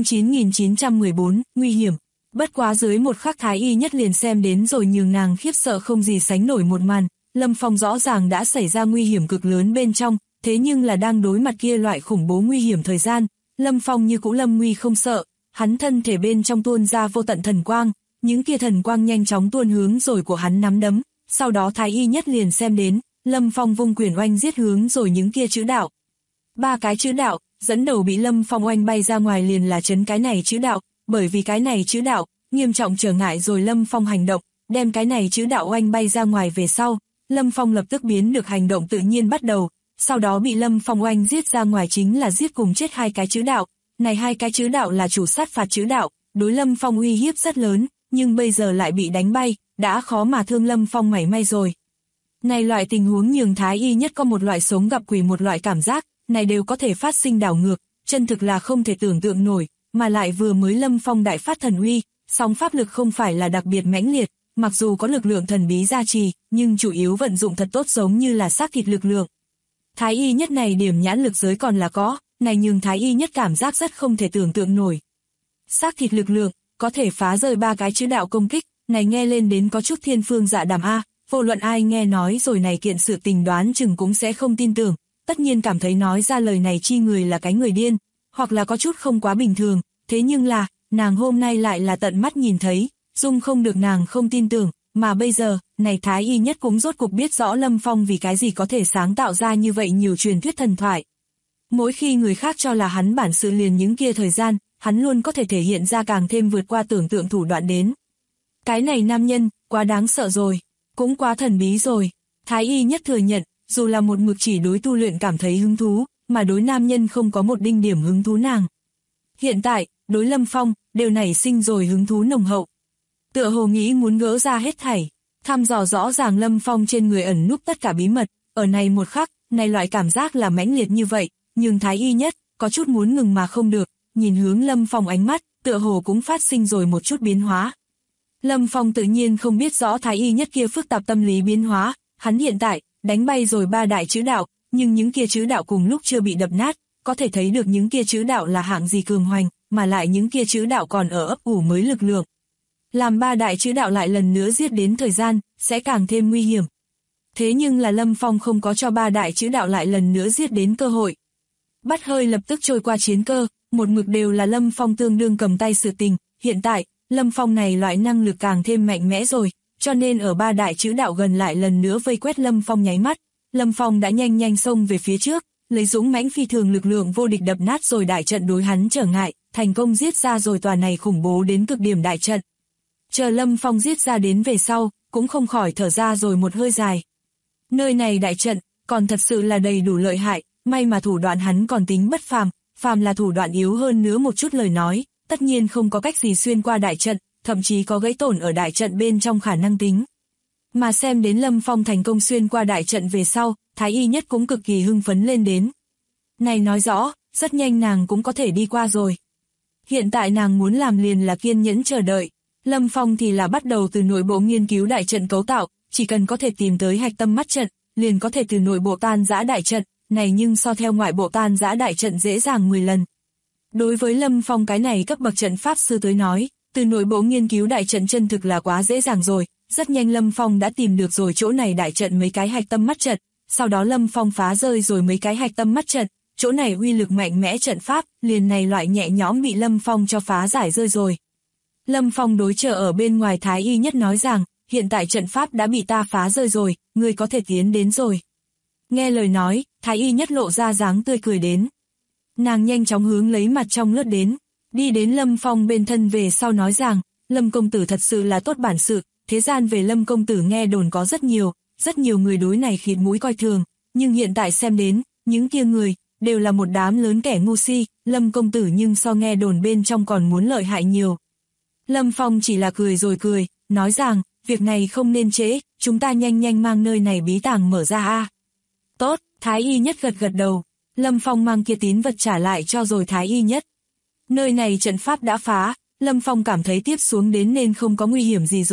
9914, nguy hiểm. Bất quá dưới một khắc Thái Y Nhất liền xem đến rồi nhường nàng khiếp sợ không gì sánh nổi một màn, Lâm Phong rõ ràng đã xảy ra nguy hiểm cực lớn bên trong, thế nhưng là đang đối mặt kia loại khủng bố nguy hiểm thời gian, Lâm Phong như cũ lâm nguy không sợ, hắn thân thể bên trong tuôn ra vô tận thần quang, những kia thần quang nhanh chóng tuôn hướng rồi của hắn nắm đấm, sau đó Thái Y Nhất liền xem đến, Lâm Phong vung quyền oanh giết hướng rồi những kia chữ đạo. Ba cái chữ đạo, dẫn đầu bị Lâm Phong oanh bay ra ngoài liền là chấn cái này chữ đạo, bởi vì cái này chữ đạo, nghiêm trọng trở ngại rồi Lâm Phong hành động, đem cái này chữ đạo oanh bay ra ngoài về sau, Lâm Phong lập tức biến được hành động tự nhiên bắt đầu, sau đó bị Lâm Phong oanh giết ra ngoài chính là giết cùng chết hai cái chữ đạo, này hai cái chữ đạo là chủ sát phạt chữ đạo, đối Lâm Phong uy hiếp rất lớn, nhưng bây giờ lại bị đánh bay, đã khó mà thương Lâm Phong mảy may rồi. Này loại tình huống nhường Thái Y Nhất có một loại sống gặp quỷ một loại cảm giác, này đều có thể phát sinh đảo ngược, chân thực là không thể tưởng tượng nổi, mà lại vừa mới Lâm Phong đại phát thần uy, song pháp lực không phải là đặc biệt mãnh liệt, mặc dù có lực lượng thần bí gia trì, nhưng chủ yếu vận dụng thật tốt giống như là xác thịt lực lượng. Thái Y Nhất này điểm nhãn lực giới còn là có, này nhưng Thái Y Nhất cảm giác rất không thể tưởng tượng nổi. Xác thịt lực lượng, có thể phá rơi ba cái chữ đạo công kích, này nghe lên đến có chút thiên phương dạ đàm a, vô luận ai nghe nói rồi này kiện sự tình đoán chừng cũng sẽ không tin tưởng, tất nhiên cảm thấy nói ra lời này chi người là cái người điên, hoặc là có chút không quá bình thường, thế nhưng là, nàng hôm nay lại là tận mắt nhìn thấy, dung không được nàng không tin tưởng, mà bây giờ, này Thái Y Nhất cũng rốt cục biết rõ Lâm Phong vì cái gì có thể sáng tạo ra như vậy nhiều truyền thuyết thần thoại. Mỗi khi người khác cho là hắn bản sự liền những kia thời gian, hắn luôn có thể thể hiện ra càng thêm vượt qua tưởng tượng thủ đoạn đến. Cái này nam nhân, quá đáng sợ rồi, cũng quá thần bí rồi. Thái Y Nhất thừa nhận, dù là một mực chỉ đối tu luyện cảm thấy hứng thú, mà đối nam nhân không có một đinh điểm hứng thú nàng. Hiện tại, đối Lâm Phong, đều nảy sinh rồi hứng thú nồng hậu. Tựa hồ nghĩ muốn gỡ ra hết thảy, thăm dò rõ ràng Lâm Phong trên người ẩn núp tất cả bí mật, ở này một khắc, này loại cảm giác là mãnh liệt như vậy, nhưng Thái Y Nhất, có chút muốn ngừng mà không được, nhìn hướng Lâm Phong ánh mắt, tựa hồ cũng phát sinh rồi một chút biến hóa. Lâm Phong tự nhiên không biết rõ Thái Y Nhất kia phức tạp tâm lý biến hóa, hắn hiện tại, đánh bay rồi ba đại chữ đạo, nhưng những kia chữ đạo cùng lúc chưa bị đập nát, có thể thấy được những kia chữ đạo là hạng gì cường hoành, mà lại những kia chữ đạo còn ở ấp ủ mới lực lượng. Làm ba đại chữ đạo lại lần nữa giết đến thời gian, sẽ càng thêm nguy hiểm. Thế nhưng là Lâm Phong không có cho ba đại chữ đạo lại lần nữa giết đến cơ hội. Bắt hơi lập tức trôi qua chiến cơ, một mực đều là Lâm Phong tương đương cầm tay sự tình, hiện tại, Lâm Phong này loại năng lực càng thêm mạnh mẽ rồi, cho nên ở ba đại chữ đạo gần lại lần nữa vây quét Lâm Phong nháy mắt, Lâm Phong đã nhanh nhanh xông về phía trước, lấy dũng mãnh phi thường lực lượng vô địch đập nát rồi đại trận đối hắn trở ngại, thành công giết ra rồi tòa này khủng bố đến cực điểm đại trận. Chờ Lâm Phong giết ra đến về sau, cũng không khỏi thở ra rồi một hơi dài. Nơi này đại trận, còn thật sự là đầy đủ lợi hại, may mà thủ đoạn hắn còn tính bất phàm, phàm là thủ đoạn yếu hơn nữa một chút lời nói, tất nhiên không có cách gì xuyên qua đại trận, thậm chí có gãy tổn ở đại trận bên trong khả năng tính. Mà xem đến Lâm Phong thành công xuyên qua đại trận về sau, Thái Y Nhất cũng cực kỳ hưng phấn lên đến. Này nói rõ, rất nhanh nàng cũng có thể đi qua rồi. Hiện tại nàng muốn làm liền là kiên nhẫn chờ đợi. Lâm Phong thì là bắt đầu từ nội bộ nghiên cứu đại trận cấu tạo, chỉ cần có thể tìm tới hạch tâm mắt trận, liền có thể từ nội bộ tan rã đại trận, này nhưng so theo ngoại bộ tan rã đại trận dễ dàng 10 lần. Đối với Lâm Phong cái này cấp bậc trận pháp sư tới nói, từ nội bộ nghiên cứu đại trận chân thực là quá dễ dàng rồi, rất nhanh Lâm Phong đã tìm được rồi chỗ này đại trận mấy cái hạch tâm mắt trận, sau đó Lâm Phong phá rơi rồi mấy cái hạch tâm mắt trận, chỗ này uy lực mạnh mẽ trận pháp, liền này loại nhẹ nhõm bị Lâm Phong cho phá giải rơi rồi. Lâm Phong đối chờ ở bên ngoài Thái Y Nhất nói rằng, hiện tại trận pháp đã bị ta phá rơi rồi, ngươi có thể tiến đến rồi. Nghe lời nói, Thái Y Nhất lộ ra dáng tươi cười đến. Nàng nhanh chóng hướng lấy mặt trong lướt đến, đi đến Lâm Phong bên thân về sau nói rằng, Lâm công tử thật sự là tốt bản sự, thế gian về Lâm công tử nghe đồn có rất nhiều người đối này khịt mũi coi thường, nhưng hiện tại xem đến, những kia người, đều là một đám lớn kẻ ngu si, Lâm công tử nhưng so nghe đồn bên trong còn muốn lợi hại nhiều. Lâm Phong chỉ là cười rồi cười, nói rằng, việc này không nên trễ, chúng ta nhanh nhanh mang nơi này bí tàng mở ra a. Tốt, Thái Y Nhất gật gật đầu, Lâm Phong mang kia tín vật trả lại cho rồi Thái Y Nhất. Nơi này trận pháp đã phá, Lâm Phong cảm thấy tiếp xuống đến nên không có nguy hiểm gì rồi,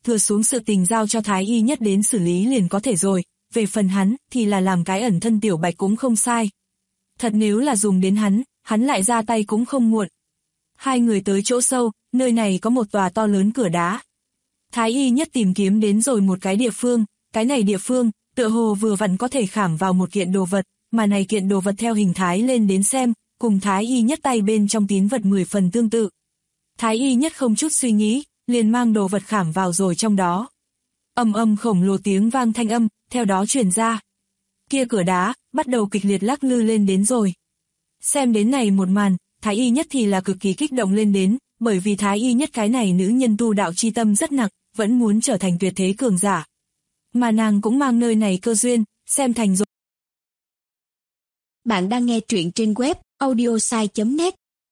thừa xuống sự tình giao cho Thái Y Nhất đến xử lý liền có thể rồi, về phần hắn thì là làm cái ẩn thân tiểu bạch cũng không sai. Thật nếu là dùng đến hắn lại ra tay cũng không muộn. Hai người tới chỗ sâu, nơi này có một tòa to lớn cửa đá. Thái Y Nhất tìm kiếm đến rồi một cái địa phương, cái này địa phương, tựa hồ vừa vặn có thể khảm vào một kiện đồ vật, mà này kiện đồ vật theo hình thái lên đến xem, cùng Thái Y Nhất tay bên trong tín vật 10 phần tương tự. Thái Y Nhất không chút suy nghĩ, liền mang đồ vật khảm vào rồi trong đó. Ầm ầm khổng lồ tiếng vang thanh âm, theo đó truyền ra. Kia cửa đá, bắt đầu kịch liệt lắc lư lên đến rồi. Xem đến này một màn, Thái Y Nhất thì là cực kỳ kích động lên đến, bởi vì Thái Y Nhất cái này nữ nhân tu đạo chi tâm rất nặng, vẫn muốn trở thành tuyệt thế cường giả. Mà nàng cũng mang nơi này cơ duyên, xem thành rồi. Bạn đang nghe truyện trên web audiosai.net.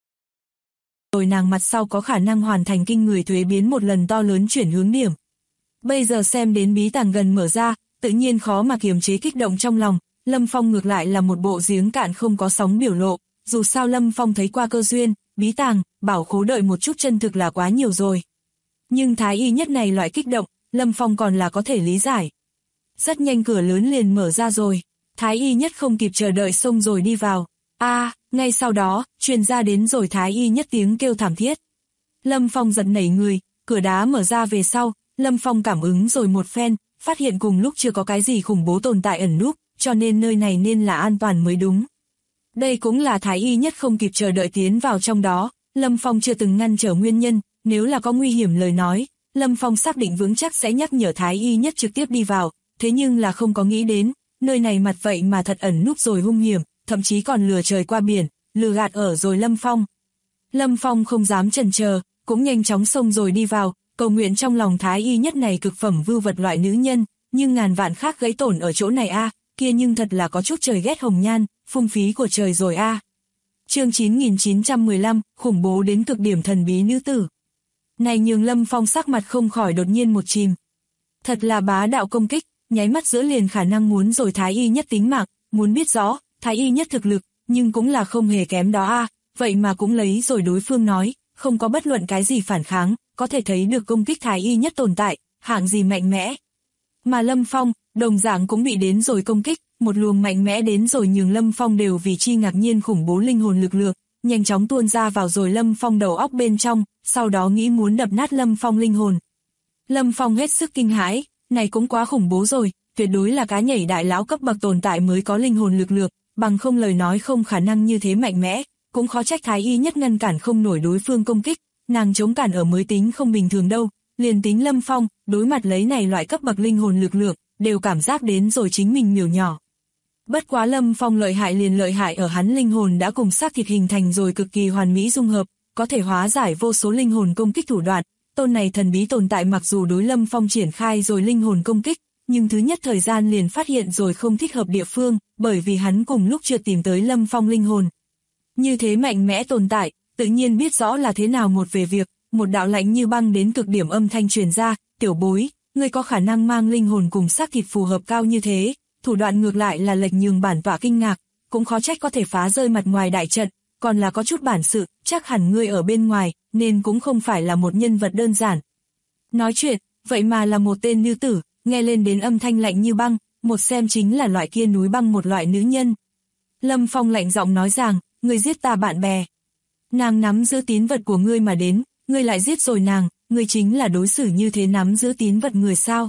Rồi nàng mặt sau có khả năng hoàn thành kinh người thuế biến một lần to lớn chuyển hướng điểm. Bây giờ xem đến bí tàng gần mở ra, tự nhiên khó mà kiềm chế kích động trong lòng, Lâm Phong ngược lại là một bộ giếng cạn không có sóng biểu lộ, dù sao Lâm Phong thấy qua cơ duyên, bí tàng, bảo khố đợi một chút chân thực là quá nhiều rồi. Nhưng Thái Y Nhất này loại kích động, Lâm Phong còn là có thể lý giải. Rất nhanh cửa lớn liền mở ra rồi, Thái Y Nhất không kịp chờ đợi xông rồi đi vào. Ngay sau đó, truyền ra đến rồi Thái Y Nhất tiếng kêu thảm thiết. Lâm Phong giật nảy người, cửa đá mở ra về sau, Lâm Phong cảm ứng rồi một phen, phát hiện cùng lúc chưa có cái gì khủng bố tồn tại ẩn núp, cho nên nơi này nên là an toàn mới đúng. Đây cũng là Thái Y Nhất không kịp chờ đợi tiến vào trong đó, Lâm Phong chưa từng ngăn trở nguyên nhân, nếu là có nguy hiểm lời nói, Lâm Phong xác định vững chắc sẽ nhắc nhở Thái Y Nhất trực tiếp đi vào, thế nhưng là không có nghĩ đến, nơi này mặt vậy mà thật ẩn núp rồi hung hiểm, thậm chí còn lừa trời qua biển, lừa gạt ở rồi Lâm Phong. Lâm Phong không dám chần chờ, cũng nhanh chóng xông rồi đi vào, cầu nguyện trong lòng Thái Y Nhất này cực phẩm vưu vật loại nữ nhân, nhưng ngàn vạn khác gãy tổn ở chỗ này kia nhưng thật là có chút trời ghét hồng nhan, phung phí của trời rồi Chương 9915, khủng bố đến cực điểm thần bí nữ tử. Này nhường Lâm Phong sắc mặt không khỏi đột nhiên một chìm. Thật là bá đạo công kích, nháy mắt giữa liền khả năng muốn rồi Thái Y Nhất tính mạng, muốn biết rõ, Thái Y Nhất thực lực, nhưng cũng là không hề kém đó vậy mà cũng lấy rồi đối phương nói, không có bất luận cái gì phản kháng, có thể thấy được công kích Thái Y Nhất tồn tại, hạng gì mạnh mẽ. Mà Lâm Phong, đồng dạng cũng bị đến rồi công kích, một luồng mạnh mẽ đến rồi nhường Lâm Phong đều vì chi ngạc nhiên khủng bố linh hồn lực lượng, nhanh chóng tuôn ra vào rồi Lâm Phong đầu óc bên trong, sau đó nghĩ muốn đập nát Lâm Phong linh hồn. Lâm Phong hết sức kinh hãi, này cũng quá khủng bố rồi, tuyệt đối là cá nhảy đại lão cấp bậc tồn tại mới có linh hồn lực lượng, bằng không lời nói không khả năng như thế mạnh mẽ, cũng khó trách Thái Y Nhất ngăn cản không nổi đối phương công kích, nàng chống cản ở mới tính không bình thường đâu, liền tính Lâm Phong, đối mặt lấy này loại cấp bậc linh hồn lực lượng, đều cảm giác đến rồi chính mình miểu nhỏ. Bất quá Lâm Phong lợi hại liền lợi hại ở hắn linh hồn đã cùng xác thịt hình thành rồi cực kỳ hoàn mỹ dung hợp, có thể hóa giải vô số linh hồn công kích thủ đoạn, tôn này thần bí tồn tại mặc dù đối Lâm Phong triển khai rồi linh hồn công kích, nhưng thứ nhất thời gian liền phát hiện rồi không thích hợp địa phương, bởi vì hắn cùng lúc chưa tìm tới Lâm Phong linh hồn. Như thế mạnh mẽ tồn tại, tự nhiên biết rõ là thế nào một về việc, một đạo lạnh như băng đến cực điểm âm thanh truyền ra, tiểu bối, ngươi có khả năng mang linh hồn cùng xác thịt phù hợp cao như thế, thủ đoạn ngược lại là lệch nhường bản tọa kinh ngạc, cũng khó trách có thể phá rơi mặt ngoài đại trận, còn là có chút bản sự, chắc hẳn ngươi ở bên ngoài, nên cũng không phải là một nhân vật đơn giản. Nói chuyện, vậy mà là một tên nữ tử, nghe lên đến âm thanh lạnh như băng, một xem chính là loại kia núi băng một loại nữ nhân. Lâm Phong lạnh giọng nói rằng, ngươi giết ta bạn bè. Nàng nắm giữ tín vật của ngươi mà đến, ngươi lại giết rồi nàng, ngươi chính là đối xử như thế nắm giữ tín vật người sao?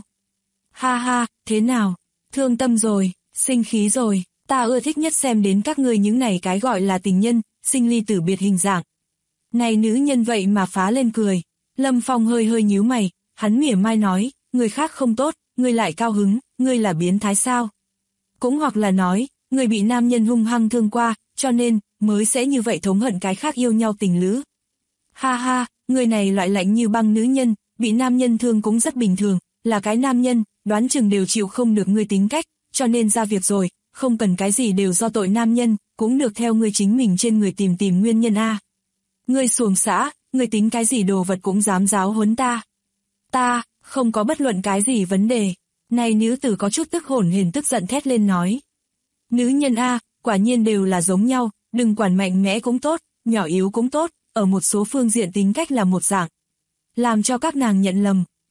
Ha ha, thế nào? Thương tâm rồi, sinh khí rồi, ta ưa thích nhất xem đến các ngươi những này cái gọi là tình nhân, sinh ly tử biệt hình dạng. Này nữ nhân vậy mà phá lên cười. Lâm Phong hơi hơi nhíu mày, hắn mỉa mai nói, người khác không tốt, ngươi lại cao hứng, ngươi là biến thái sao? Cũng hoặc là nói, ngươi bị nam nhân hung hăng thương qua, cho nên, mới sẽ như vậy thống hận cái khác yêu nhau tình lữ. Ha ha, người này loại lạnh như băng nữ nhân, bị nam nhân thương cũng rất bình thường, là cái nam nhân, đoán chừng đều chịu không được ngươi tính cách, cho nên ra việc rồi, không cần cái gì đều do tội nam nhân, cũng được theo ngươi chính mình trên người tìm nguyên nhân Ngươi xuồng xã, ngươi tính cái gì đồ vật cũng dám giáo huấn ta. Ta, không có bất luận cái gì vấn đề. Này nữ tử có chút tức hổn hển tức giận thét lên nói. Nữ nhân quả nhiên đều là giống nhau, đừng quản mạnh mẽ cũng tốt, nhỏ yếu cũng tốt, ở một số phương diện tính cách là một dạng. Làm cho các nàng nhận lầm.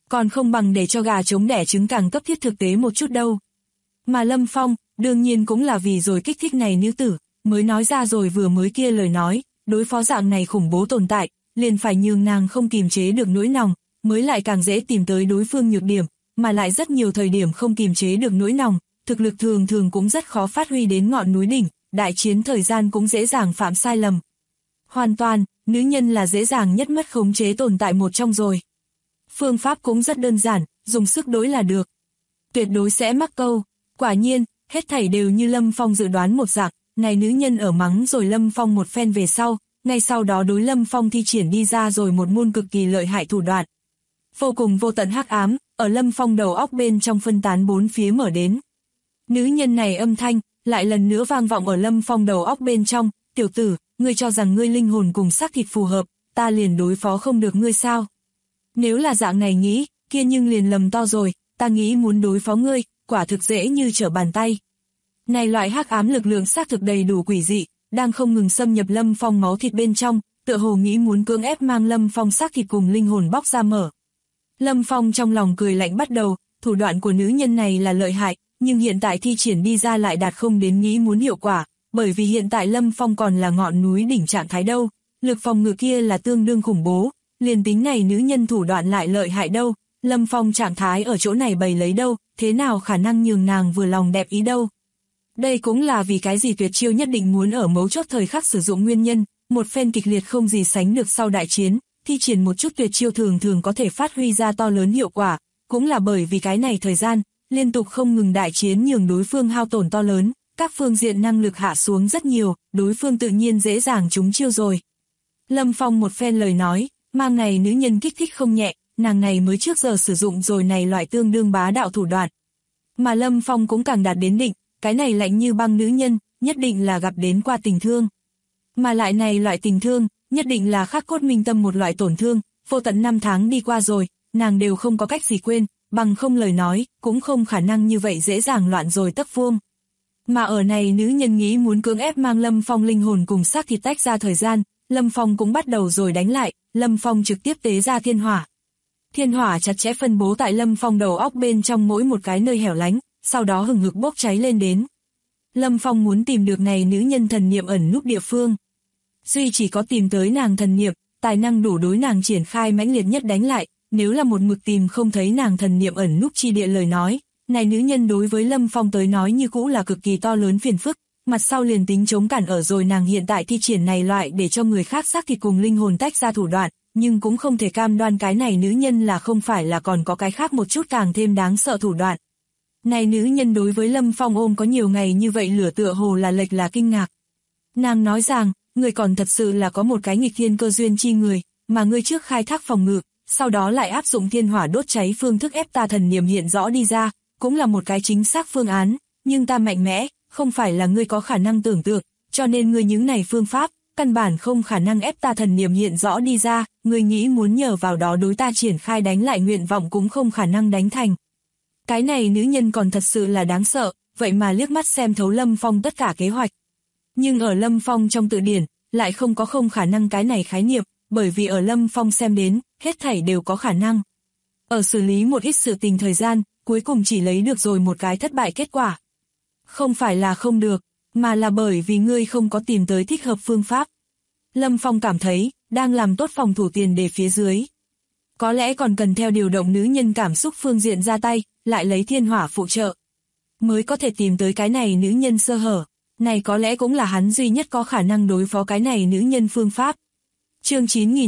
còn không bằng để cho gà trống đẻ trứng càng cấp thiết thực tế một chút đâu. Mà Lâm Phong, đương nhiên cũng là vì rồi kích thích này nữ tử, mới nói ra rồi vừa mới kia lời nói, đối phó dạng này khủng bố tồn tại, liền phải nhường nàng không kìm chế được nỗi lòng, mới lại càng dễ tìm tới đối phương nhược điểm, mà lại rất nhiều thời điểm không kìm chế được nỗi lòng, thực lực thường thường cũng rất khó phát huy đến ngọn núi đỉnh, đại chiến thời gian cũng dễ dàng phạm sai lầm. Hoàn toàn, nữ nhân là dễ dàng nhất mất khống chế tồn tại một trong rồi. Phương pháp cũng rất đơn giản, dùng sức đối là được. Tuyệt đối sẽ mắc câu. Quả nhiên, hết thảy đều như Lâm Phong dự đoán một dạng, này nữ nhân ở mắng rồi Lâm Phong một phen về sau, ngay sau đó đối Lâm Phong thi triển đi ra rồi một môn cực kỳ lợi hại thủ đoạn. Vô cùng vô tận hắc ám, ở Lâm Phong đầu óc bên trong phân tán bốn phía mở đến. Nữ nhân này âm thanh, lại lần nữa vang vọng ở Lâm Phong đầu óc bên trong, tiểu tử, ngươi cho rằng ngươi linh hồn cùng xác thịt phù hợp, ta liền đối phó không được ngươi sao? Nếu là dạng này nghĩ, kia nhưng liền lầm to rồi, ta nghĩ muốn đối phó ngươi, quả thực dễ như trở bàn tay. Này loại hắc ám lực lượng xác thực đầy đủ quỷ dị, đang không ngừng xâm nhập Lâm Phong máu thịt bên trong, tựa hồ nghĩ muốn cưỡng ép mang Lâm Phong xác thịt cùng linh hồn bóc ra mở. Lâm Phong trong lòng cười lạnh bắt đầu, thủ đoạn của nữ nhân này là lợi hại, nhưng hiện tại thi triển đi ra lại đạt không đến nghĩ muốn hiệu quả, bởi vì hiện tại Lâm Phong còn là ngọn núi đỉnh trạng thái đâu, lực phòng ngự kia là tương đương khủng bố, liền tính này nữ nhân thủ đoạn lại lợi hại đâu, Lâm Phong trạng thái ở chỗ này bày lấy đâu, thế nào khả năng nhường nàng vừa lòng đẹp ý đâu. Đây cũng là vì cái gì tuyệt chiêu nhất định muốn ở mấu chốt thời khắc sử dụng nguyên nhân, một phen kịch liệt không gì sánh được sau đại chiến, thi triển một chút tuyệt chiêu thường thường có thể phát huy ra to lớn hiệu quả, cũng là bởi vì cái này thời gian, liên tục không ngừng đại chiến nhường đối phương hao tổn to lớn, các phương diện năng lực hạ xuống rất nhiều, đối phương tự nhiên dễ dàng trúng chiêu rồi. Lâm Phong một phen lời nói, mang này nữ nhân kích thích không nhẹ, nàng này mới trước giờ sử dụng rồi này loại tương đương bá đạo thủ đoạn. Mà Lâm Phong cũng càng đạt đến định, cái này lạnh như băng nữ nhân, nhất định là gặp đến qua tình thương. Mà lại này loại tình thương, nhất định là khắc cốt minh tâm một loại tổn thương, vô tận năm tháng đi qua rồi, nàng đều không có cách gì quên, bằng không lời nói, cũng không khả năng như vậy dễ dàng loạn rồi tấc vuông. Mà ở này nữ nhân nghĩ muốn cưỡng ép mang Lâm Phong linh hồn cùng xác thịt tách ra thời gian, Lâm Phong cũng bắt đầu rồi đánh lại, Lâm Phong trực tiếp tế ra thiên hỏa. Thiên hỏa chặt chẽ phân bố tại Lâm Phong đầu óc bên trong mỗi một cái nơi hẻo lánh, sau đó hừng hực bốc cháy lên đến. Lâm Phong muốn tìm được này nữ nhân thần niệm ẩn núp địa phương. Duy chỉ có tìm tới nàng thần niệm, tài năng đủ đối nàng triển khai mãnh liệt nhất đánh lại, nếu là một mực tìm không thấy nàng thần niệm ẩn núp chi địa lời nói, này nữ nhân đối với Lâm Phong tới nói như cũ là cực kỳ to lớn phiền phức, mặt sau liền tính chống cản ở rồi nàng hiện tại thi triển này loại để cho người khác xác thịt cùng linh hồn tách ra thủ đoạn, nhưng cũng không thể cam đoan cái này nữ nhân là không phải là còn có cái khác một chút càng thêm đáng sợ thủ đoạn. Này nữ nhân đối với Lâm Phong ôm có nhiều ngày như vậy lửa tựa hồ là lệch là kinh ngạc. Nàng nói rằng, người còn thật sự là có một cái nghịch thiên cơ duyên chi người, mà ngươi trước khai thác phòng ngự, sau đó lại áp dụng thiên hỏa đốt cháy phương thức ép ta thần niệm hiện rõ đi ra, cũng là một cái chính xác phương án, nhưng ta mạnh mẽ, không phải là ngươi có khả năng tưởng tượng, cho nên ngươi những này phương pháp, căn bản không khả năng ép ta thần niệm hiện rõ đi ra, ngươi nghĩ muốn nhờ vào đó đối ta triển khai đánh lại nguyện vọng cũng không khả năng đánh thành. Cái này nữ nhân còn thật sự là đáng sợ, vậy mà liếc mắt xem thấu Lâm Phong tất cả kế hoạch. Nhưng ở Lâm Phong trong tự điển, lại không có không khả năng cái này khái niệm, bởi vì ở Lâm Phong xem đến, hết thảy đều có khả năng. Ở xử lý một ít sự tình thời gian, cuối cùng chỉ lấy được rồi một cái thất bại kết quả. Không phải là không được, mà là bởi vì ngươi không có tìm tới thích hợp phương pháp. Lâm Phong cảm thấy, đang làm tốt phòng thủ tiền đề phía dưới. Có lẽ còn cần theo điều động nữ nhân cảm xúc phương diện ra tay, lại lấy thiên hỏa phụ trợ. Mới có thể tìm tới cái này nữ nhân sơ hở. Này có lẽ cũng là hắn duy nhất có khả năng đối phó cái này nữ nhân phương pháp. Chương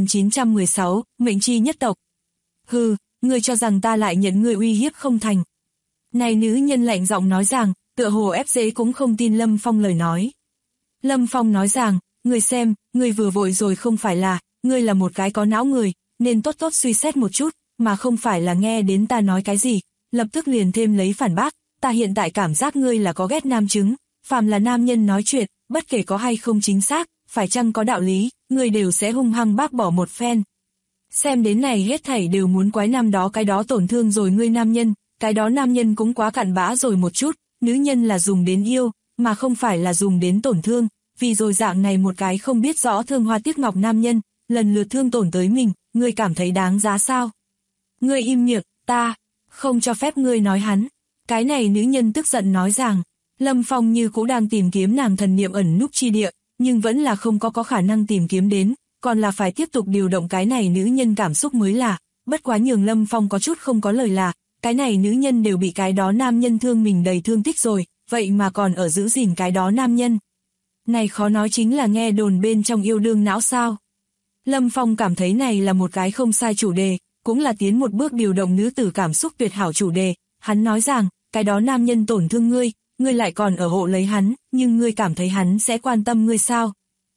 9916, Mệnh chi nhất tộc. Hừ, ngươi cho rằng ta lại nhận ngươi uy hiếp không thành. Này nữ nhân lạnh giọng nói rằng, tựa hồ ép dễ cũng không tin Lâm Phong lời nói. Lâm Phong nói rằng, ngươi xem, ngươi vừa vội rồi không phải là, ngươi là một cái có não người, nên tốt tốt suy xét một chút, mà không phải là nghe đến ta nói cái gì, lập tức liền thêm lấy phản bác, ta hiện tại cảm giác ngươi là có ghét nam chứng, phàm là nam nhân nói chuyện, bất kể có hay không chính xác, phải chăng có đạo lý, ngươi đều sẽ hung hăng bác bỏ một phen. Xem đến này hết thảy đều muốn quái nam đó cái đó tổn thương rồi ngươi nam nhân, cái đó nam nhân cũng quá cặn bã rồi một chút, nữ nhân là dùng đến yêu, mà không phải là dùng đến tổn thương, vì rồi dạng này một cái không biết rõ thương hoa tiếc ngọc nam nhân, lần lượt thương tổn tới mình, ngươi cảm thấy đáng giá sao? Ngươi im miệng, ta không cho phép ngươi nói hắn. Cái này nữ nhân tức giận nói rằng, Lâm Phong như cũng đang tìm kiếm nàng thần niệm ẩn núp chi địa, nhưng vẫn là không có khả năng tìm kiếm đến, còn là phải tiếp tục điều động cái này nữ nhân cảm xúc mới là, bất quá nhường Lâm Phong có chút không có lời là, cái này nữ nhân đều bị cái đó nam nhân thương mình đầy thương tích rồi, vậy mà còn ở giữ gìn cái đó nam nhân. Này khó nói chính là nghe đồn bên trong yêu đương não sao. Lâm Phong cảm thấy này là một cái không sai chủ đề, cũng là tiến một bước điều động nữ tử cảm xúc tuyệt hảo chủ đề. Hắn nói rằng, cái đó nam nhân tổn thương ngươi, ngươi lại còn ở hộ lấy hắn, nhưng ngươi cảm thấy hắn sẽ quan tâm ngươi sao?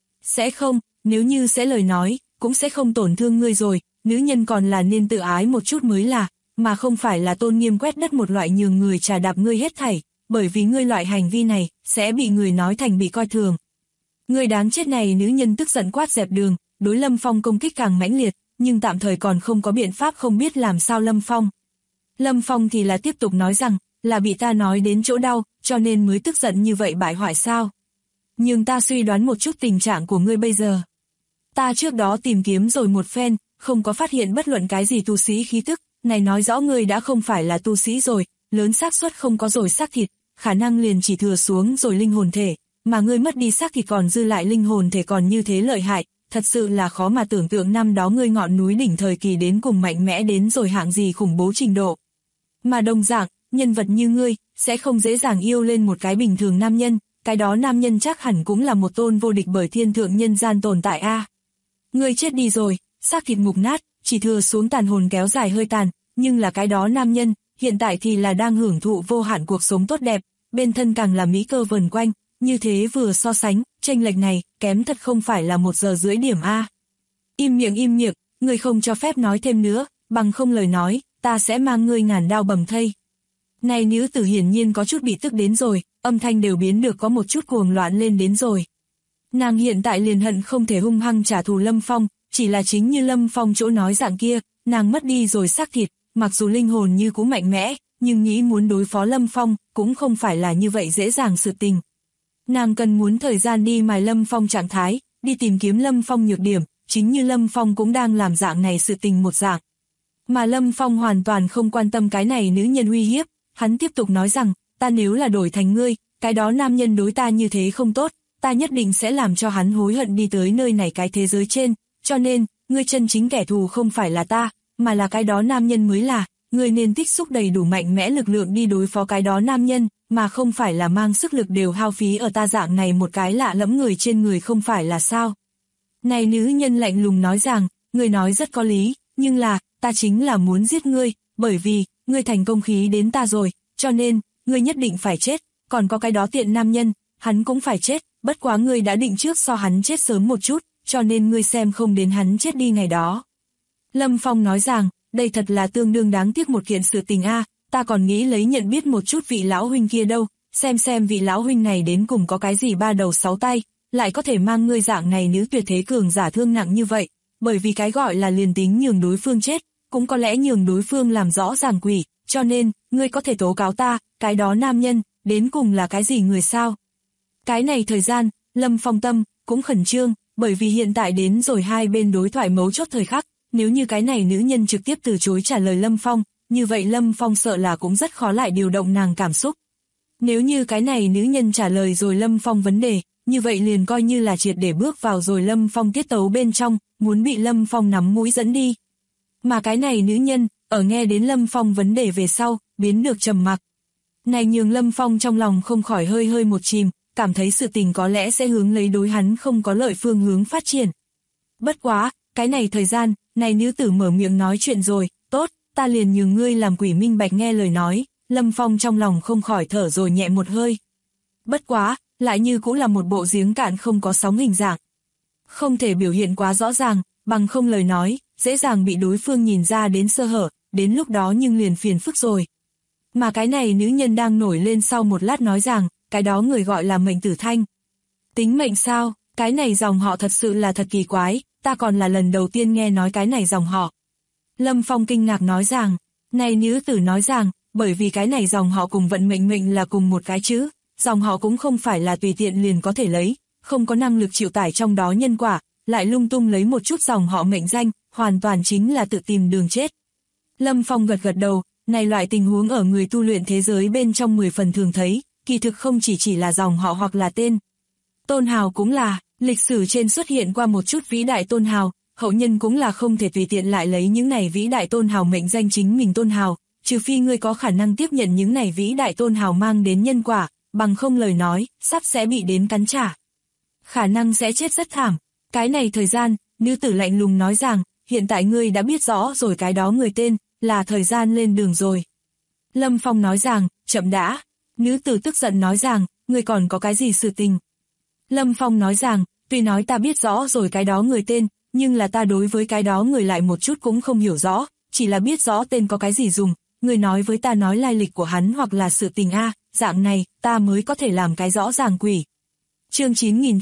Sẽ không, nếu như sẽ lời nói, cũng sẽ không tổn thương ngươi rồi, nữ nhân còn là nên tự ái một chút mới là, mà không phải là tôn nghiêm quét đất một loại nhường người trà đạp ngươi hết thảy, bởi vì ngươi loại hành vi này, sẽ bị người nói thành bị coi thường. Ngươi đáng chết này, nữ nhân tức giận quát dẹp đường, đối Lâm Phong công kích càng mãnh liệt, nhưng tạm thời còn không có biện pháp, không biết làm sao Lâm Phong. Lâm Phong thì là tiếp tục nói rằng, là bị ta nói đến chỗ đau, cho nên mới tức giận như vậy bại hoại sao. Nhưng ta suy đoán một chút tình trạng của ngươi bây giờ. Ta trước đó tìm kiếm rồi một phen, không có phát hiện bất luận cái gì tu sĩ khí tức, này nói rõ ngươi đã không phải là tu sĩ rồi, lớn xác suất không có rồi xác thịt, khả năng liền chỉ thừa xuống rồi linh hồn thể, mà ngươi mất đi xác thịt còn dư lại linh hồn thể còn như thế lợi hại, thật sự là khó mà tưởng tượng năm đó ngươi ngọn núi đỉnh thời kỳ đến cùng mạnh mẽ đến rồi hạng gì khủng bố trình độ. Mà đồng dạng, nhân vật như ngươi, sẽ không dễ dàng yêu lên một cái bình thường nam nhân, cái đó nam nhân chắc hẳn cũng là một tôn vô địch bởi thiên thượng nhân gian tồn tại a. Ngươi chết đi rồi, xác thịt mục nát, chỉ thừa xuống tàn hồn kéo dài hơi tàn, nhưng là cái đó nam nhân, hiện tại thì là đang hưởng thụ vô hạn cuộc sống tốt đẹp, bên thân càng là mỹ cơ vần quanh, như thế vừa so sánh, chênh lệch này, kém thật không phải là 1 giờ rưỡi điểm a. Im miệng, ngươi không cho phép nói thêm nữa, bằng không lời nói, ta sẽ mang ngươi ngàn đao bầm thây. Này nữ tử hiển nhiên có chút bị tức đến rồi, âm thanh đều biến được có một chút cuồng loạn lên đến rồi. Nàng hiện tại liền hận không thể hung hăng trả thù Lâm Phong, chỉ là chính như Lâm Phong chỗ nói dạng kia, nàng mất đi rồi xác thịt, mặc dù linh hồn như cũng mạnh mẽ, nhưng nghĩ muốn đối phó Lâm Phong cũng không phải là như vậy dễ dàng sự tình. Nàng cần muốn thời gian đi mài Lâm Phong trạng thái, đi tìm kiếm Lâm Phong nhược điểm, chính như Lâm Phong cũng đang làm dạng này sự tình một dạng. Mà Lâm Phong hoàn toàn không quan tâm cái này nữ nhân uy hiếp, hắn tiếp tục nói rằng, ta nếu là đổi thành ngươi, cái đó nam nhân đối ta như thế không tốt, ta nhất định sẽ làm cho hắn hối hận đi tới nơi này cái thế giới trên, cho nên, ngươi chân chính kẻ thù không phải là ta, mà là cái đó nam nhân mới là, ngươi nên tích xúc đầy đủ mạnh mẽ lực lượng đi đối phó cái đó nam nhân, mà không phải là mang sức lực đều hao phí ở ta dạng này một cái lạ lẫm người trên người không phải là sao. Này nữ nhân lạnh lùng nói rằng, ngươi nói rất có lý, nhưng là, ta chính là muốn giết ngươi, bởi vì, ngươi thành công khí đến ta rồi, cho nên, ngươi nhất định phải chết, còn có cái đó tiện nam nhân, hắn cũng phải chết, bất quá ngươi đã định trước so hắn chết sớm một chút, cho nên ngươi xem không đến hắn chết đi ngày đó. Lâm Phong nói rằng, đây thật là tương đương đáng tiếc một kiện sự tình a, ta còn nghĩ lấy nhận biết một chút vị lão huynh kia đâu, xem vị lão huynh này đến cùng có cái gì 3 đầu 6 tay, lại có thể mang ngươi dạng này nữ tuyệt thế cường giả thương nặng như vậy, bởi vì cái gọi là liền tính nhường đối phương chết, cũng có lẽ nhường đối phương làm rõ ràng quỷ, cho nên, ngươi có thể tố cáo ta, cái đó nam nhân, đến cùng là cái gì người sao? Cái này thời gian, Lâm Phong tâm, cũng khẩn trương, bởi vì hiện tại đến rồi hai bên đối thoại mấu chốt thời khắc, nếu như cái này nữ nhân trực tiếp từ chối trả lời Lâm Phong, như vậy Lâm Phong sợ là cũng rất khó lại điều động nàng cảm xúc. Nếu như cái này nữ nhân trả lời rồi Lâm Phong vấn đề, như vậy liền coi như là triệt để bước vào rồi Lâm Phong tiết tấu bên trong, muốn bị Lâm Phong nắm mũi dẫn đi. Mà cái này nữ nhân, ở nghe đến Lâm Phong vấn đề về sau, biến được trầm mặc. Này nhường Lâm Phong trong lòng không khỏi hơi một chìm, cảm thấy sự tình có lẽ sẽ hướng lấy đối hắn không có lợi phương hướng phát triển. Bất quá, cái này thời gian, này nữ tử mở miệng nói chuyện rồi, tốt, ta liền nhường ngươi làm quỷ minh bạch nghe lời nói, Lâm Phong trong lòng không khỏi thở rồi nhẹ một hơi. Bất quá, lại như cũng là một bộ giếng cạn không có sóng hình dạng. Không thể biểu hiện quá rõ ràng, bằng không lời nói, dễ dàng bị đối phương nhìn ra đến sơ hở, đến lúc đó nhưng liền phiền phức rồi. Mà cái này nữ nhân đang nổi lên sau một lát nói rằng, cái đó người gọi là mệnh tử thanh. Tính mệnh sao, cái này dòng họ thật sự là thật kỳ quái, ta còn là lần đầu tiên nghe nói cái này dòng họ. Lâm Phong kinh ngạc nói rằng, này nữ tử nói rằng, bởi vì cái này dòng họ cùng vận mệnh là cùng một cái chữ, dòng họ cũng không phải là tùy tiện liền có thể lấy, không có năng lực chịu tải trong đó nhân quả, lại lung tung lấy một chút dòng họ mệnh danh, hoàn toàn chính là tự tìm đường chết. Lâm Phong gật gật đầu, này loại tình huống ở người tu luyện thế giới bên trong 10 phần thường thấy, kỳ thực không chỉ là dòng họ hoặc là tên. Tôn hào cũng là, lịch sử trên xuất hiện qua một chút vĩ đại tôn hào, hậu nhân cũng là không thể tùy tiện lại lấy những này vĩ đại tôn hào mệnh danh chính mình tôn hào, trừ phi ngươi có khả năng tiếp nhận những này vĩ đại tôn hào mang đến nhân quả, bằng không lời nói, sắp sẽ bị đến cắn trả. Khả năng sẽ chết rất thảm. Cái này thời gian, nữ tử lạnh lùng nói rằng, hiện tại ngươi đã biết rõ rồi cái đó người tên, là thời gian lên đường rồi. Lâm Phong nói rằng, chậm đã. Nữ tử tức giận nói rằng, ngươi còn có cái gì sự tình. Lâm Phong nói rằng, tuy nói ta biết rõ rồi cái đó người tên, nhưng là ta đối với cái đó người lại một chút cũng không hiểu rõ, chỉ là biết rõ tên có cái gì dùng, người nói với ta nói lai lịch của hắn hoặc là sự tình a, dạng này, ta mới có thể làm cái rõ ràng quỷ. Chương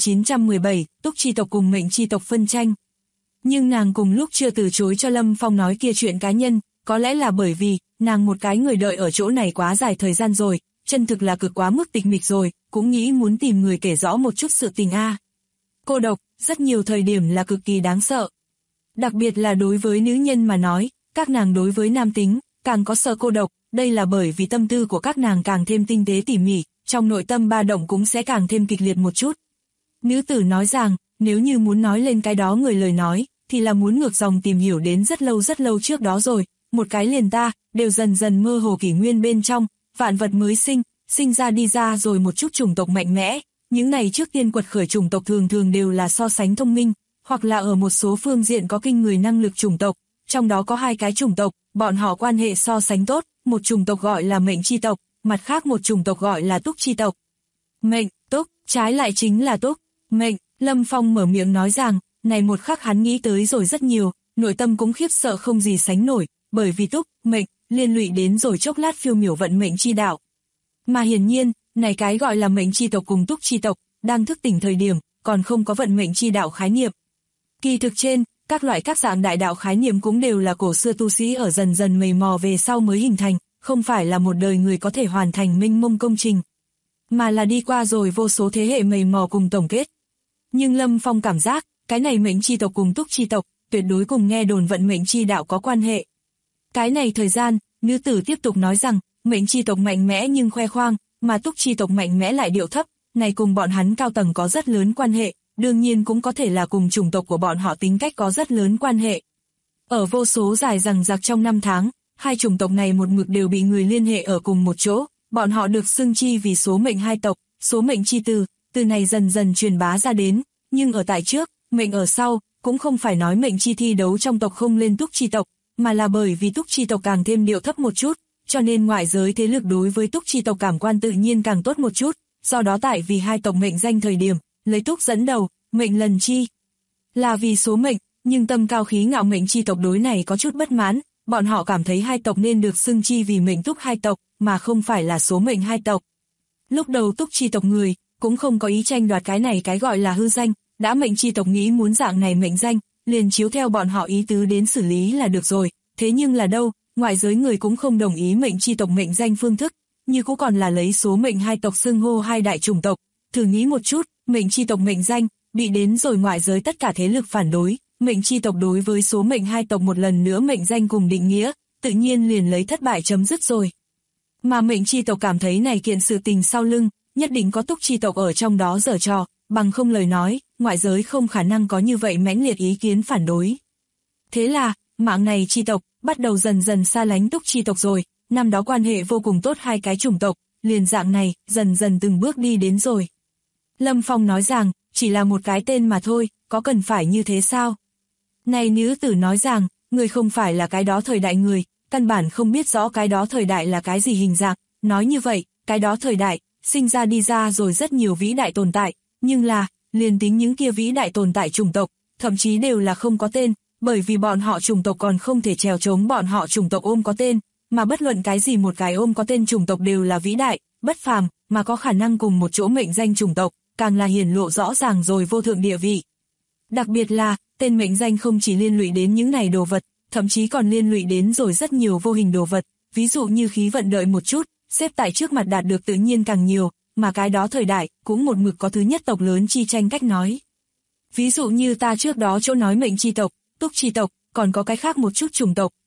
9917, Túc chi tộc cùng Mệnh chi tộc phân tranh. Nhưng nàng cùng lúc chưa từ chối cho Lâm Phong nói kia chuyện cá nhân, có lẽ là bởi vì, nàng một cái người đợi ở chỗ này quá dài thời gian rồi, chân thực là cực quá mức tịch mịch rồi, cũng nghĩ muốn tìm người kể rõ một chút sự tình a. Cô độc, rất nhiều thời điểm là cực kỳ đáng sợ. Đặc biệt là đối với nữ nhân mà nói, các nàng đối với nam tính, càng có sợ cô độc, đây là bởi vì tâm tư của các nàng càng thêm tinh tế tỉ mỉ, trong nội tâm ba động cũng sẽ càng thêm kịch liệt một chút. Nữ tử nói rằng, nếu như muốn nói lên cái đó người lời nói, thì là muốn ngược dòng tìm hiểu đến rất lâu trước đó rồi, một cái liền ta, đều dần dần mơ hồ kỷ nguyên bên trong, vạn vật mới sinh ra đi ra rồi một chút chủng tộc mạnh mẽ, những này trước tiên quật khởi chủng tộc thường thường đều là so sánh thông minh, hoặc là ở một số phương diện có kinh người năng lực chủng tộc, trong đó có hai cái chủng tộc, bọn họ quan hệ so sánh tốt, một chủng tộc gọi là Mệnh chi tộc, mặt khác một chủng tộc gọi là Túc chi tộc. Mệnh, Túc, trái lại chính là Túc, Mệnh, Lâm Phong mở miệng nói rằng, này một khắc hắn nghĩ tới rồi rất nhiều, nội tâm cũng khiếp sợ không gì sánh nổi, bởi vì Túc, Mệnh, liên lụy đến rồi chốc lát phiêu miểu vận mệnh chi đạo. Mà hiển nhiên, này cái gọi là Mệnh chi tộc cùng Túc chi tộc, đang thức tỉnh thời điểm, còn không có vận mệnh chi đạo khái niệm. Kỳ thực trên, các loại các dạng đại đạo khái niệm cũng đều là cổ xưa tu sĩ ở dần dần mầy mò về sau mới hình thành, không phải là một đời người có thể hoàn thành mênh mông công trình, mà là đi qua rồi vô số thế hệ mầy mò cùng tổng kết. Nhưng Lâm Phong cảm giác, cái này Mệnh chi tộc cùng Túc chi tộc, tuyệt đối cùng nghe đồn vận mệnh chi đạo có quan hệ. Cái này thời gian, nữ tử tiếp tục nói rằng, Mệnh chi tộc mạnh mẽ nhưng khoe khoang, mà Túc chi tộc mạnh mẽ lại điệu thấp, này cùng bọn hắn cao tầng có rất lớn quan hệ, đương nhiên cũng có thể là cùng chủng tộc của bọn họ tính cách có rất lớn quan hệ. Ở vô số dài dằng dặc trong năm tháng, hai chủng tộc này một mực đều bị người liên hệ ở cùng một chỗ, bọn họ được xưng chi vì số mệnh hai tộc, số mệnh chi từ này dần dần truyền bá ra đến, nhưng ở tại trước, mệnh ở sau, cũng không phải nói mệnh chi thi đấu trong tộc không lên Túc chi tộc, mà là bởi vì Túc chi tộc càng thêm điệu thấp một chút, cho nên ngoại giới thế lực đối với Túc chi tộc cảm quan tự nhiên càng tốt một chút, do đó tại vì hai tộc mệnh danh thời điểm, lấy Túc dẫn đầu, Mệnh lần chi là vì số mệnh, nhưng tâm cao khí ngạo Mệnh chi tộc đối này có chút bất mãn, bọn họ cảm thấy hai tộc nên được xưng chi vì Mệnh Túc hai tộc, mà không phải là số mệnh hai tộc. Lúc đầu Túc chi tộc người, cũng không có ý tranh đoạt cái này cái gọi là hư danh, đã Mệnh chi tộc nghĩ muốn dạng này mệnh danh, liền chiếu theo bọn họ ý tứ đến xử lý là được rồi, thế nhưng là đâu, ngoại giới người cũng không đồng ý Mệnh chi tộc mệnh danh phương thức, như cũng còn là lấy số mệnh hai tộc xưng hô hai đại chủng tộc, thử nghĩ một chút, Mệnh chi tộc mệnh danh, bị đến rồi ngoại giới tất cả thế lực phản đối, Mệnh chi tộc đối với số mệnh hai tộc một lần nữa mệnh danh cùng định nghĩa, tự nhiên liền lấy thất bại chấm dứt rồi. Mà Mệnh chi tộc cảm thấy này kiện sự tình sau lưng, nhất định có Túc chi tộc ở trong đó giở trò, bằng không lời nói, ngoại giới không khả năng có như vậy mãnh liệt ý kiến phản đối. Thế là, mạng này chi tộc, bắt đầu dần dần xa lánh Túc chi tộc rồi, năm đó quan hệ vô cùng tốt hai cái chủng tộc, liền dạng này, dần dần từng bước đi đến rồi. Lâm Phong nói rằng, chỉ là một cái tên mà thôi, có cần phải như thế sao? Này nữ tử nói rằng, người không phải là cái đó thời đại người, căn bản không biết rõ cái đó thời đại là cái gì hình dạng, nói như vậy, cái đó thời đại, sinh ra đi ra rồi rất nhiều vĩ đại tồn tại, nhưng là, liền tính những kia vĩ đại tồn tại chủng tộc, thậm chí đều là không có tên, bởi vì bọn họ chủng tộc còn không thể trèo chống bọn họ chủng tộc ôm có tên, mà bất luận cái gì một cái ôm có tên chủng tộc đều là vĩ đại, bất phàm, mà có khả năng cùng một chỗ mệnh danh chủng tộc, càng là hiển lộ rõ ràng rồi vô thượng địa vị. Đặc biệt là, tên mệnh danh không chỉ liên lụy đến những này đồ vật, thậm chí còn liên lụy đến rồi rất nhiều vô hình đồ vật, ví dụ như khí vận đợi một chút, xếp tại trước mặt đạt được tự nhiên càng nhiều, mà cái đó thời đại, cũng một mực có thứ nhất tộc lớn chi tranh cách nói. Ví dụ như ta trước đó chỗ nói Mệnh chi tộc, Túc chi tộc, còn có cái khác một chút chủng tộc,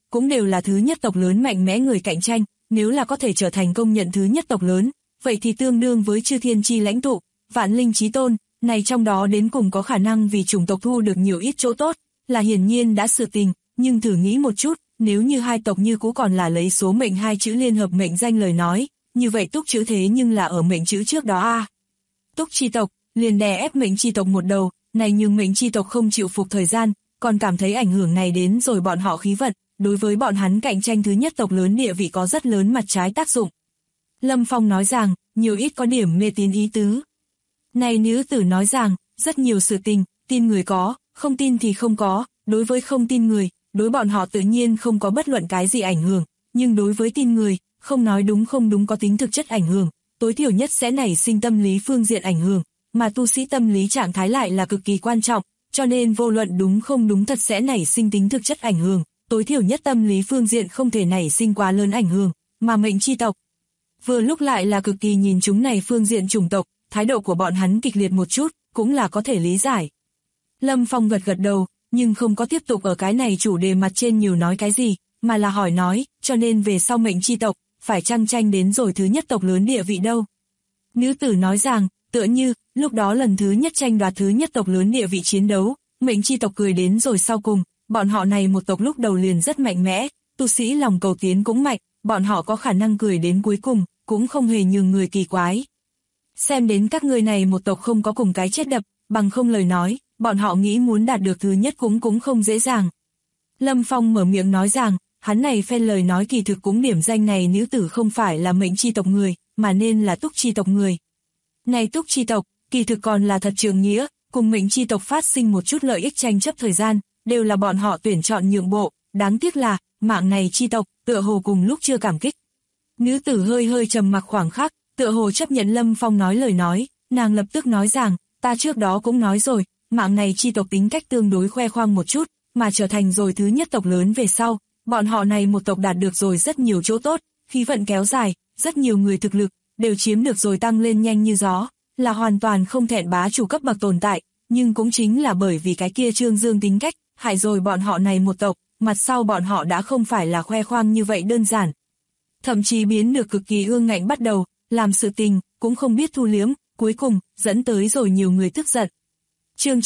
cũng đều là thứ nhất tộc lớn mạnh mẽ người cạnh tranh, nếu là có thể trở thành công nhận thứ nhất tộc lớn, vậy thì tương đương với chư thiên chi lãnh tụ, vạn linh chí tôn, này trong đó đến cùng có khả năng vì chủng tộc thu được nhiều ít chỗ tốt, là hiển nhiên đã sự tình, nhưng thử nghĩ một chút, nếu như hai tộc như cũ còn là lấy số mệnh hai chữ liên hợp mệnh danh lời nói, như vậy túc chữ thế nhưng là ở mệnh chữ trước đó a. Túc chi tộc, liền đè ép mệnh chi tộc một đầu, này nhưng mệnh chi tộc không chịu phục thời gian, còn cảm thấy ảnh hưởng này đến rồi bọn họ khí vận, đối với bọn hắn cạnh tranh thứ nhất tộc lớn địa vị có rất lớn mặt trái tác dụng. Lâm Phong nói rằng, nhiều ít có điểm mê tín ý tứ. Này nữ tử nói rằng, rất nhiều sự tình, tin người có, không tin thì không có, đối với không tin người, đối bọn họ tự nhiên không có bất luận cái gì ảnh hưởng, nhưng đối với tin người, không nói đúng không đúng có tính thực chất ảnh hưởng, tối thiểu nhất sẽ nảy sinh tâm lý phương diện ảnh hưởng, mà tu sĩ tâm lý trạng thái lại là cực kỳ quan trọng, cho nên vô luận đúng không đúng thật sẽ nảy sinh tính thực chất ảnh hưởng, tối thiểu nhất tâm lý phương diện không thể nảy sinh quá lớn ảnh hưởng, mà mệnh chi tộc vừa lúc lại là cực kỳ nhìn chúng này phương diện chủng tộc, thái độ của bọn hắn kịch liệt một chút, cũng là có thể lý giải. Lâm Phong gật gật đầu, nhưng không có tiếp tục ở cái này chủ đề mặt trên nhiều nói cái gì, mà là hỏi nói, cho nên về sau mệnh chi tộc, phải chăng tranh đến rồi thứ nhất tộc lớn địa vị đâu. Nữ tử nói rằng, tựa như, lúc đó lần thứ nhất tranh đoạt thứ nhất tộc lớn địa vị chiến đấu, mệnh chi tộc cười đến rồi sau cùng, bọn họ này một tộc lúc đầu liền rất mạnh mẽ, tu sĩ lòng cầu tiến cũng mạnh, bọn họ có khả năng cười đến cuối cùng, cũng không hề nhường người kỳ quái. Xem đến các người này một tộc không có cùng cái chết đập, bằng không lời nói, bọn họ nghĩ muốn đạt được thứ nhất cũng không dễ dàng. Lâm Phong mở miệng nói rằng, hắn này phen lời nói kỳ thực cũng điểm danh này nữ tử không phải là mệnh chi tộc người, mà nên là túc chi tộc người. Này túc chi tộc, kỳ thực còn là thật trường nghĩa, cùng mệnh chi tộc phát sinh một chút lợi ích tranh chấp thời gian, đều là bọn họ tuyển chọn nhượng bộ, đáng tiếc là, mạng này chi tộc, tựa hồ cùng lúc chưa cảm kích. Nữ tử hơi trầm mặc khoảng khắc, tựa hồ chấp nhận Lâm Phong nói lời nói, nàng lập tức nói rằng, ta trước đó cũng nói rồi, mạng này chi tộc tính cách tương đối khoe khoang một chút, mà trở thành rồi thứ nhất tộc lớn về sau, bọn họ này một tộc đạt được rồi rất nhiều chỗ tốt, khí vận kéo dài, rất nhiều người thực lực, đều chiếm được rồi tăng lên nhanh như gió, là hoàn toàn không thẹn bá chủ cấp bậc tồn tại, nhưng cũng chính là bởi vì cái kia trương dương tính cách, hại rồi bọn họ này một tộc, mặt sau bọn họ đã không phải là khoe khoang như vậy đơn giản. Thậm chí biến được cực kỳ ương ngạnh bắt đầu, làm sự tình, cũng không biết thu liếm, cuối cùng, dẫn tới rồi nhiều người tức giận. Chương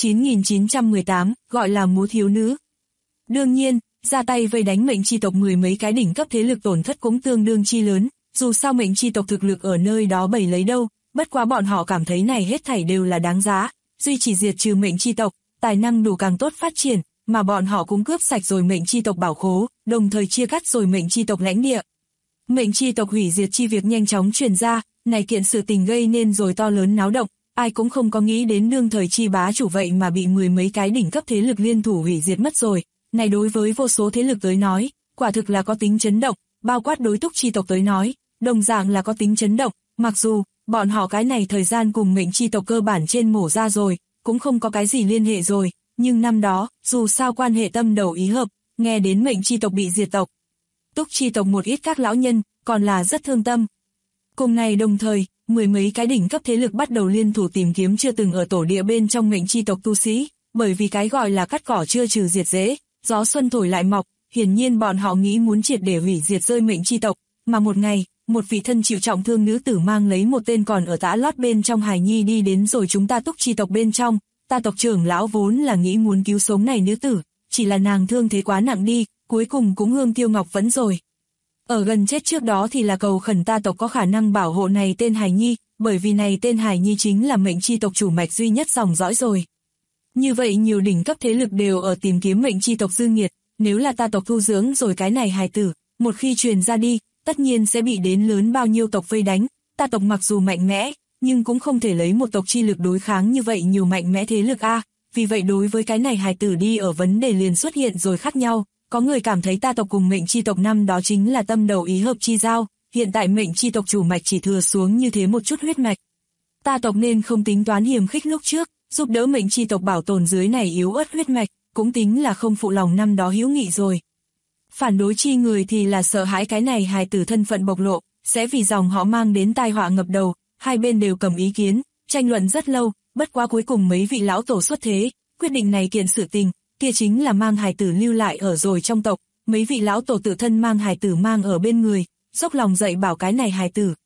9918, gọi là múa thiếu nữ. Đương nhiên, ra tay vây đánh mệnh chi tộc mười mấy cái đỉnh cấp thế lực tổn thất cũng tương đương chi lớn, dù sao mệnh chi tộc thực lực ở nơi đó bầy lấy đâu, bất quá bọn họ cảm thấy này hết thảy đều là đáng giá, duy chỉ diệt trừ mệnh chi tộc, tài năng đủ càng tốt phát triển, mà bọn họ cũng cướp sạch rồi mệnh chi tộc bảo khố, đồng thời chia cắt rồi mệnh chi tộc lãnh địa. Mệnh chi tộc hủy diệt chi việc nhanh chóng truyền ra, này kiện sự tình gây nên rồi to lớn náo động, ai cũng không có nghĩ đến đương thời chi bá chủ vậy mà bị mười mấy cái đỉnh cấp thế lực liên thủ hủy diệt mất rồi. Này đối với vô số thế lực tới nói, quả thực là có tính chấn động, bao quát đối túc chi tộc tới nói, đồng dạng là có tính chấn động, mặc dù, bọn họ cái này thời gian cùng mệnh chi tộc cơ bản trên mổ ra rồi, cũng không có cái gì liên hệ rồi, nhưng năm đó, dù sao quan hệ tâm đầu ý hợp, nghe đến mệnh chi tộc bị diệt tộc. Túc chi tộc một ít các lão nhân, còn là rất thương tâm. Cùng này đồng thời, mười mấy cái đỉnh cấp thế lực bắt đầu liên thủ tìm kiếm chưa từng ở tổ địa bên trong mệnh chi tộc tu sĩ, bởi vì cái gọi là cắt cỏ chưa trừ diệt rễ, gió xuân thổi lại mọc, hiển nhiên bọn họ nghĩ muốn triệt để hủy diệt rơi mệnh chi tộc, mà một ngày, một vị thân chịu trọng thương nữ tử mang lấy một tên còn ở tã lót bên trong hài nhi đi đến rồi chúng ta túc chi tộc bên trong, ta tộc trưởng lão vốn là nghĩ muốn cứu sống này nữ tử, chỉ là nàng thương thế quá nặng đi, cuối cùng cũng hương tiêu ngọc vẫn rồi. Ở gần chết trước đó thì là cầu khẩn ta tộc có khả năng bảo hộ này tên hài nhi, bởi vì này tên hài nhi chính là mệnh chi tộc chủ mạch duy nhất dòng dõi rồi. Như vậy nhiều đỉnh cấp thế lực đều ở tìm kiếm mệnh chi tộc dư nghiệt, nếu là ta tộc thu dưỡng rồi cái này hài tử, một khi truyền ra đi, tất nhiên sẽ bị đến lớn bao nhiêu tộc vây đánh, ta tộc mặc dù mạnh mẽ, nhưng cũng không thể lấy một tộc chi lực đối kháng như vậy nhiều mạnh mẽ thế lực a. Vì vậy đối với cái này hài tử đi ở vấn đề liền xuất hiện rồi khác nhau, có người cảm thấy ta tộc cùng mệnh chi tộc năm đó chính là tâm đầu ý hợp chi giao, hiện tại mệnh chi tộc chủ mạch chỉ thừa xuống như thế một chút huyết mạch. Ta tộc nên không tính toán hiềm khích lúc trước, giúp đỡ mệnh chi tộc bảo tồn dưới này yếu ớt huyết mạch, cũng tính là không phụ lòng năm đó hữu nghị rồi. Phản đối chi người thì là sợ hãi cái này hài tử thân phận bộc lộ, sẽ vì dòng họ mang đến tai họa ngập đầu, hai bên đều cầm ý kiến, tranh luận rất lâu, bất quá cuối cùng mấy vị lão tổ xuất thế, quyết định này kiện sự tình, kia chính là mang hài tử lưu lại ở rồi trong tộc, mấy vị lão tổ tự thân mang hài tử mang ở bên người, dốc lòng dạy bảo cái này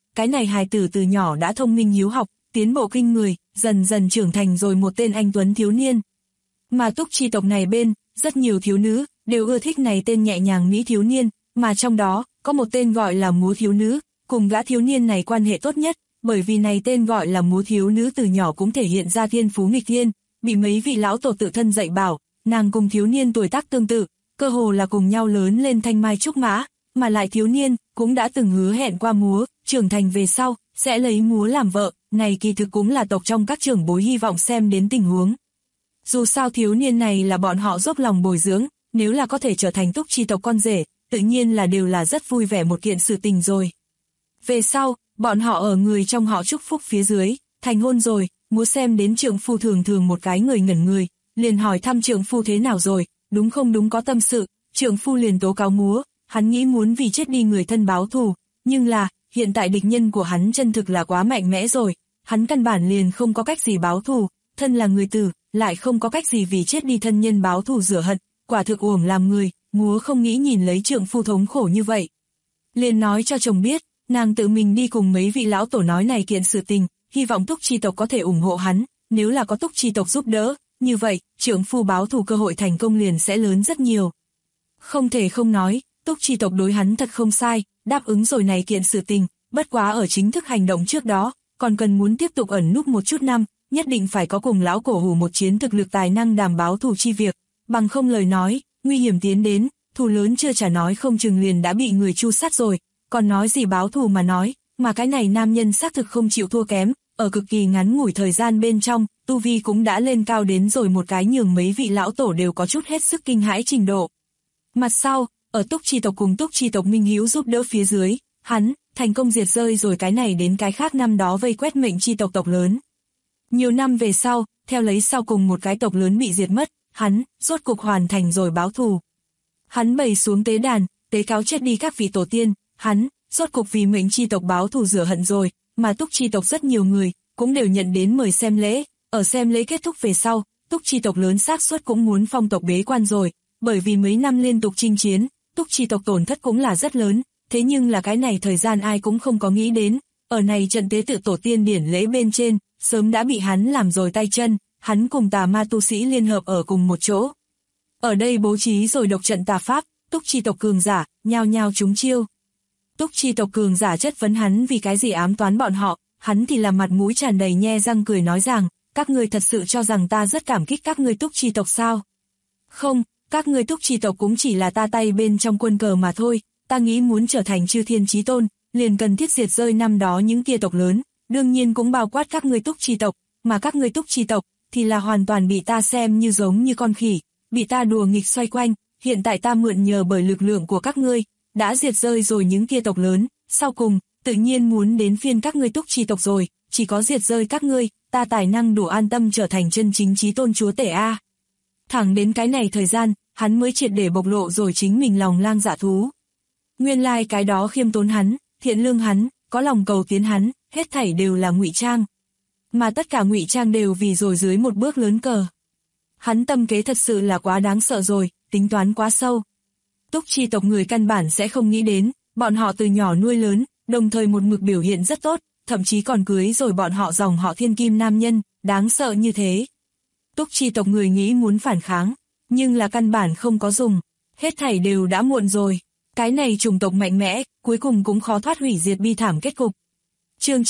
hài tử từ nhỏ đã thông minh hiếu học, tiến bộ kinh người, dần dần trưởng thành rồi một tên anh tuấn thiếu niên. Mà Túc Chi tộc này bên, rất nhiều thiếu nữ, đều ưa thích này tên nhẹ nhàng mỹ thiếu niên, mà trong đó, có một tên gọi là Múa thiếu nữ, cùng gã thiếu niên này quan hệ tốt nhất, bởi vì này tên gọi là Múa thiếu nữ từ nhỏ cũng thể hiện ra thiên phú nghịch thiên, bị mấy vị lão tổ tự thân dạy bảo, nàng cùng thiếu niên tuổi tác tương tự, cơ hồ là cùng nhau lớn lên thanh mai trúc mã, mà lại thiếu niên, cũng đã từng hứa hẹn qua Múa, trưởng thành về sau, sẽ lấy Múa làm vợ, này kỳ thực cũng là tộc trong các trưởng bối hy vọng xem đến tình huống. Dù sao thiếu niên này là bọn họ dốc lòng bồi dưỡng, nếu là có thể trở thành Túc Chi tộc con rể, tự nhiên là đều là rất vui vẻ một kiện sự tình rồi. Về sau, bọn họ ở người trong họ chúc phúc phía dưới, thành hôn rồi, Múa xem đến trượng phu thường thường một cái người ngẩn người, liền hỏi thăm trượng phu thế nào rồi, đúng không đúng có tâm sự, trượng phu liền tố cáo Múa, hắn nghĩ muốn vì chết đi người thân báo thù, nhưng là, hiện tại địch nhân của hắn chân thực là quá mạnh mẽ rồi, hắn căn bản liền không có cách gì báo thù, thân là người tử, lại không có cách gì vì chết đi thân nhân báo thù rửa hận, quả thực uổng làm người, Múa không nghĩ nhìn lấy trượng phu thống khổ như vậy. Liền nói cho chồng biết, nàng tự mình đi cùng mấy vị lão tổ nói này kiện sự tình, hy vọng Túc Chi tộc có thể ủng hộ hắn, nếu là có Túc Chi tộc giúp đỡ, như vậy, trượng phu báo thù cơ hội thành công liền sẽ lớn rất nhiều. Không thể không nói, Túc Chi tộc đối hắn thật không sai, đáp ứng rồi này kiện sự tình, bất quá ở chính thức hành động trước đó, còn cần muốn tiếp tục ẩn núp một chút năm, nhất định phải có cùng lão cổ hủ một chiến thực lực tài năng đảm báo thù chi việc, bằng không lời nói, nguy hiểm tiến đến, thù lớn chưa trả nói không chừng liền đã bị người chu sát rồi, còn nói gì báo thù mà nói, mà cái này nam nhân xác thực không chịu thua kém, ở cực kỳ ngắn ngủi thời gian bên trong, tu vi cũng đã lên cao đến rồi một cái nhường mấy vị lão tổ đều có chút hết sức kinh hãi trình độ. Mặt sau, ở Túc Chi tộc cùng Túc Chi tộc minh hữu giúp đỡ phía dưới, hắn thành công diệt rơi rồi cái này đến cái khác năm đó vây quét mệnh chi tộc lớn. Nhiều năm về sau, theo lấy sau cùng một cái tộc lớn bị diệt mất, hắn rốt cục hoàn thành rồi báo thù. Hắn bày xuống tế đàn, tế cáo chết đi các vị tổ tiên, hắn rốt cục vì mệnh chi tộc báo thù rửa hận rồi, mà Túc Chi tộc rất nhiều người cũng đều nhận đến mời xem lễ, ở xem lễ kết thúc về sau, Túc Chi tộc lớn xác suất cũng muốn phong tộc bế quan rồi, bởi vì mấy năm liên tục chinh chiến, Túc Chi tộc tổn thất cũng là rất lớn, thế nhưng là cái này thời gian ai cũng không có nghĩ đến, ở này trận tế tự tổ tiên điển lễ bên trên, sớm đã bị hắn làm rồi tay chân, hắn cùng tà ma tu sĩ liên hợp ở cùng một chỗ. Ở đây bố trí rồi độc trận tà pháp, Túc Chi tộc cường giả, nhao nhao trúng chiêu. Túc Chi tộc cường giả chất vấn hắn vì cái gì ám toán bọn họ, hắn thì là mặt mũi tràn đầy nhe răng cười nói rằng, các ngươi thật sự cho rằng ta rất cảm kích các ngươi Túc Chi tộc sao? Không, các ngươi Túc Chi tộc cũng chỉ là ta tay bên trong quân cờ mà thôi, ta nghĩ muốn trở thành chư thiên chí tôn, liền cần thiết diệt rơi năm đó những kia tộc lớn, đương nhiên cũng bao quát các ngươi Túc Chi tộc, mà các ngươi Túc Chi tộc thì là hoàn toàn bị ta xem như giống như con khỉ, bị ta đùa nghịch xoay quanh, hiện tại ta mượn nhờ bởi lực lượng của các ngươi, đã diệt rơi rồi những kia tộc lớn, sau cùng, tự nhiên muốn đến phiên các ngươi Túc Chi tộc rồi, chỉ có diệt rơi các ngươi, ta tài năng đủ an tâm trở thành chân chính chí tôn chúa tể a. Thẳng đến cái này thời gian, hắn mới triệt để bộc lộ rồi chính mình lòng lang dạ thú. Nguyên lai cái đó khiêm tốn hắn, thiện lương hắn, có lòng cầu tiến hắn, hết thảy đều là ngụy trang. Mà tất cả ngụy trang đều vì rồi dưới một bước lớn cờ. Hắn tâm kế thật sự là quá đáng sợ rồi, tính toán quá sâu. Túc Chi tộc người căn bản sẽ không nghĩ đến, bọn họ từ nhỏ nuôi lớn, đồng thời một mực biểu hiện rất tốt, thậm chí còn cưới rồi bọn họ dòng họ thiên kim nam nhân, đáng sợ như thế. Túc Chi tộc người nghĩ muốn phản kháng, nhưng là căn bản không có dùng, hết thảy đều đã muộn rồi. Cái này chủng tộc mạnh mẽ, cuối cùng cũng khó thoát hủy diệt bi thảm kết cục. Chương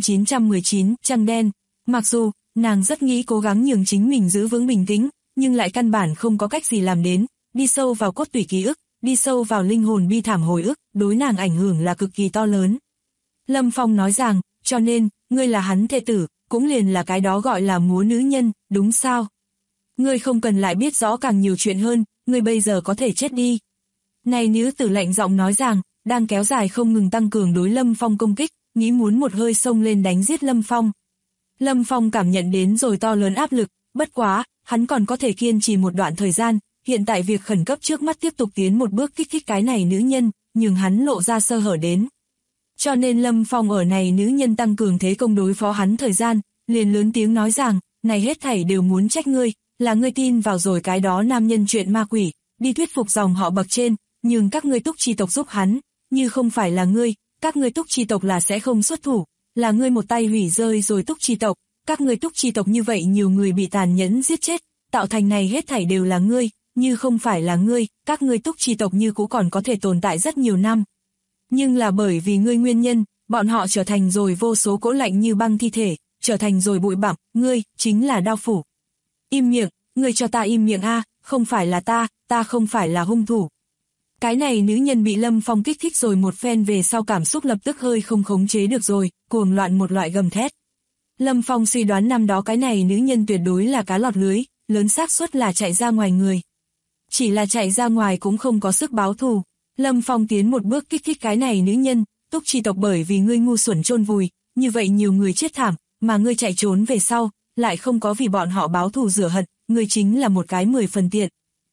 9919, Trăng đen. Mặc dù, nàng rất nghĩ cố gắng nhường chính mình giữ vững bình tĩnh, nhưng lại căn bản không có cách gì làm đến, đi sâu vào cốt tủy ký ức, đi sâu vào linh hồn bi thảm hồi ức, đối nàng ảnh hưởng là cực kỳ to lớn. Lâm Phong nói rằng, cho nên, ngươi là hắn thê tử, cũng liền là cái đó gọi là Múa nữ nhân, đúng sao? Ngươi không cần lại biết rõ càng nhiều chuyện hơn, ngươi bây giờ có thể chết đi. Này nữ tử lạnh giọng nói rằng, đang kéo dài không ngừng tăng cường đối Lâm Phong công kích, nghĩ muốn một hơi xông lên đánh giết Lâm Phong. Lâm Phong cảm nhận đến rồi to lớn áp lực, bất quá, hắn còn có thể kiên trì một đoạn thời gian, hiện tại việc khẩn cấp trước mắt tiếp tục tiến một bước kích thích cái này nữ nhân, nhưng hắn lộ ra sơ hở đến. Cho nên Lâm Phong ở này nữ nhân tăng cường thế công đối phó hắn thời gian, liền lớn tiếng nói rằng, này hết thảy đều muốn trách ngươi, là ngươi tin vào rồi cái đó nam nhân chuyện ma quỷ, đi thuyết phục dòng họ bậc trên, nhường các ngươi Túc Chi tộc giúp hắn, như không phải là ngươi, các ngươi Túc Chi tộc là sẽ không xuất thủ, là ngươi một tay hủy rơi rồi Túc Chi tộc, các ngươi Túc Chi tộc như vậy nhiều người bị tàn nhẫn giết chết, tạo thành này hết thảy đều là ngươi, như không phải là ngươi, các ngươi Túc Chi tộc như cũ còn có thể tồn tại rất nhiều năm. Nhưng là bởi vì ngươi nguyên nhân, bọn họ trở thành rồi vô số cỗ lạnh như băng thi thể, trở thành rồi bụi bặm, ngươi, chính là Đao Phủ. Im miệng, ngươi cho ta im miệng a, không phải là ta không phải là hung thủ. Cái này nữ nhân bị Lâm Phong kích thích rồi một phen về sau cảm xúc lập tức hơi không khống chế được rồi, cuồng loạn một loại gầm thét. Lâm Phong suy đoán năm đó cái này nữ nhân tuyệt đối là cá lọt lưới, lớn xác suất là chạy ra ngoài người. Chỉ là chạy ra ngoài cũng không có sức báo thù. Lâm Phong tiến một bước kích thích cái này nữ nhân, Túc Chi tộc bởi vì ngươi ngu xuẩn chôn vùi, như vậy nhiều người chết thảm, mà ngươi chạy trốn về sau, lại không có vì bọn họ báo thù rửa hận, ngươi chính là một cái 10 phần tiện.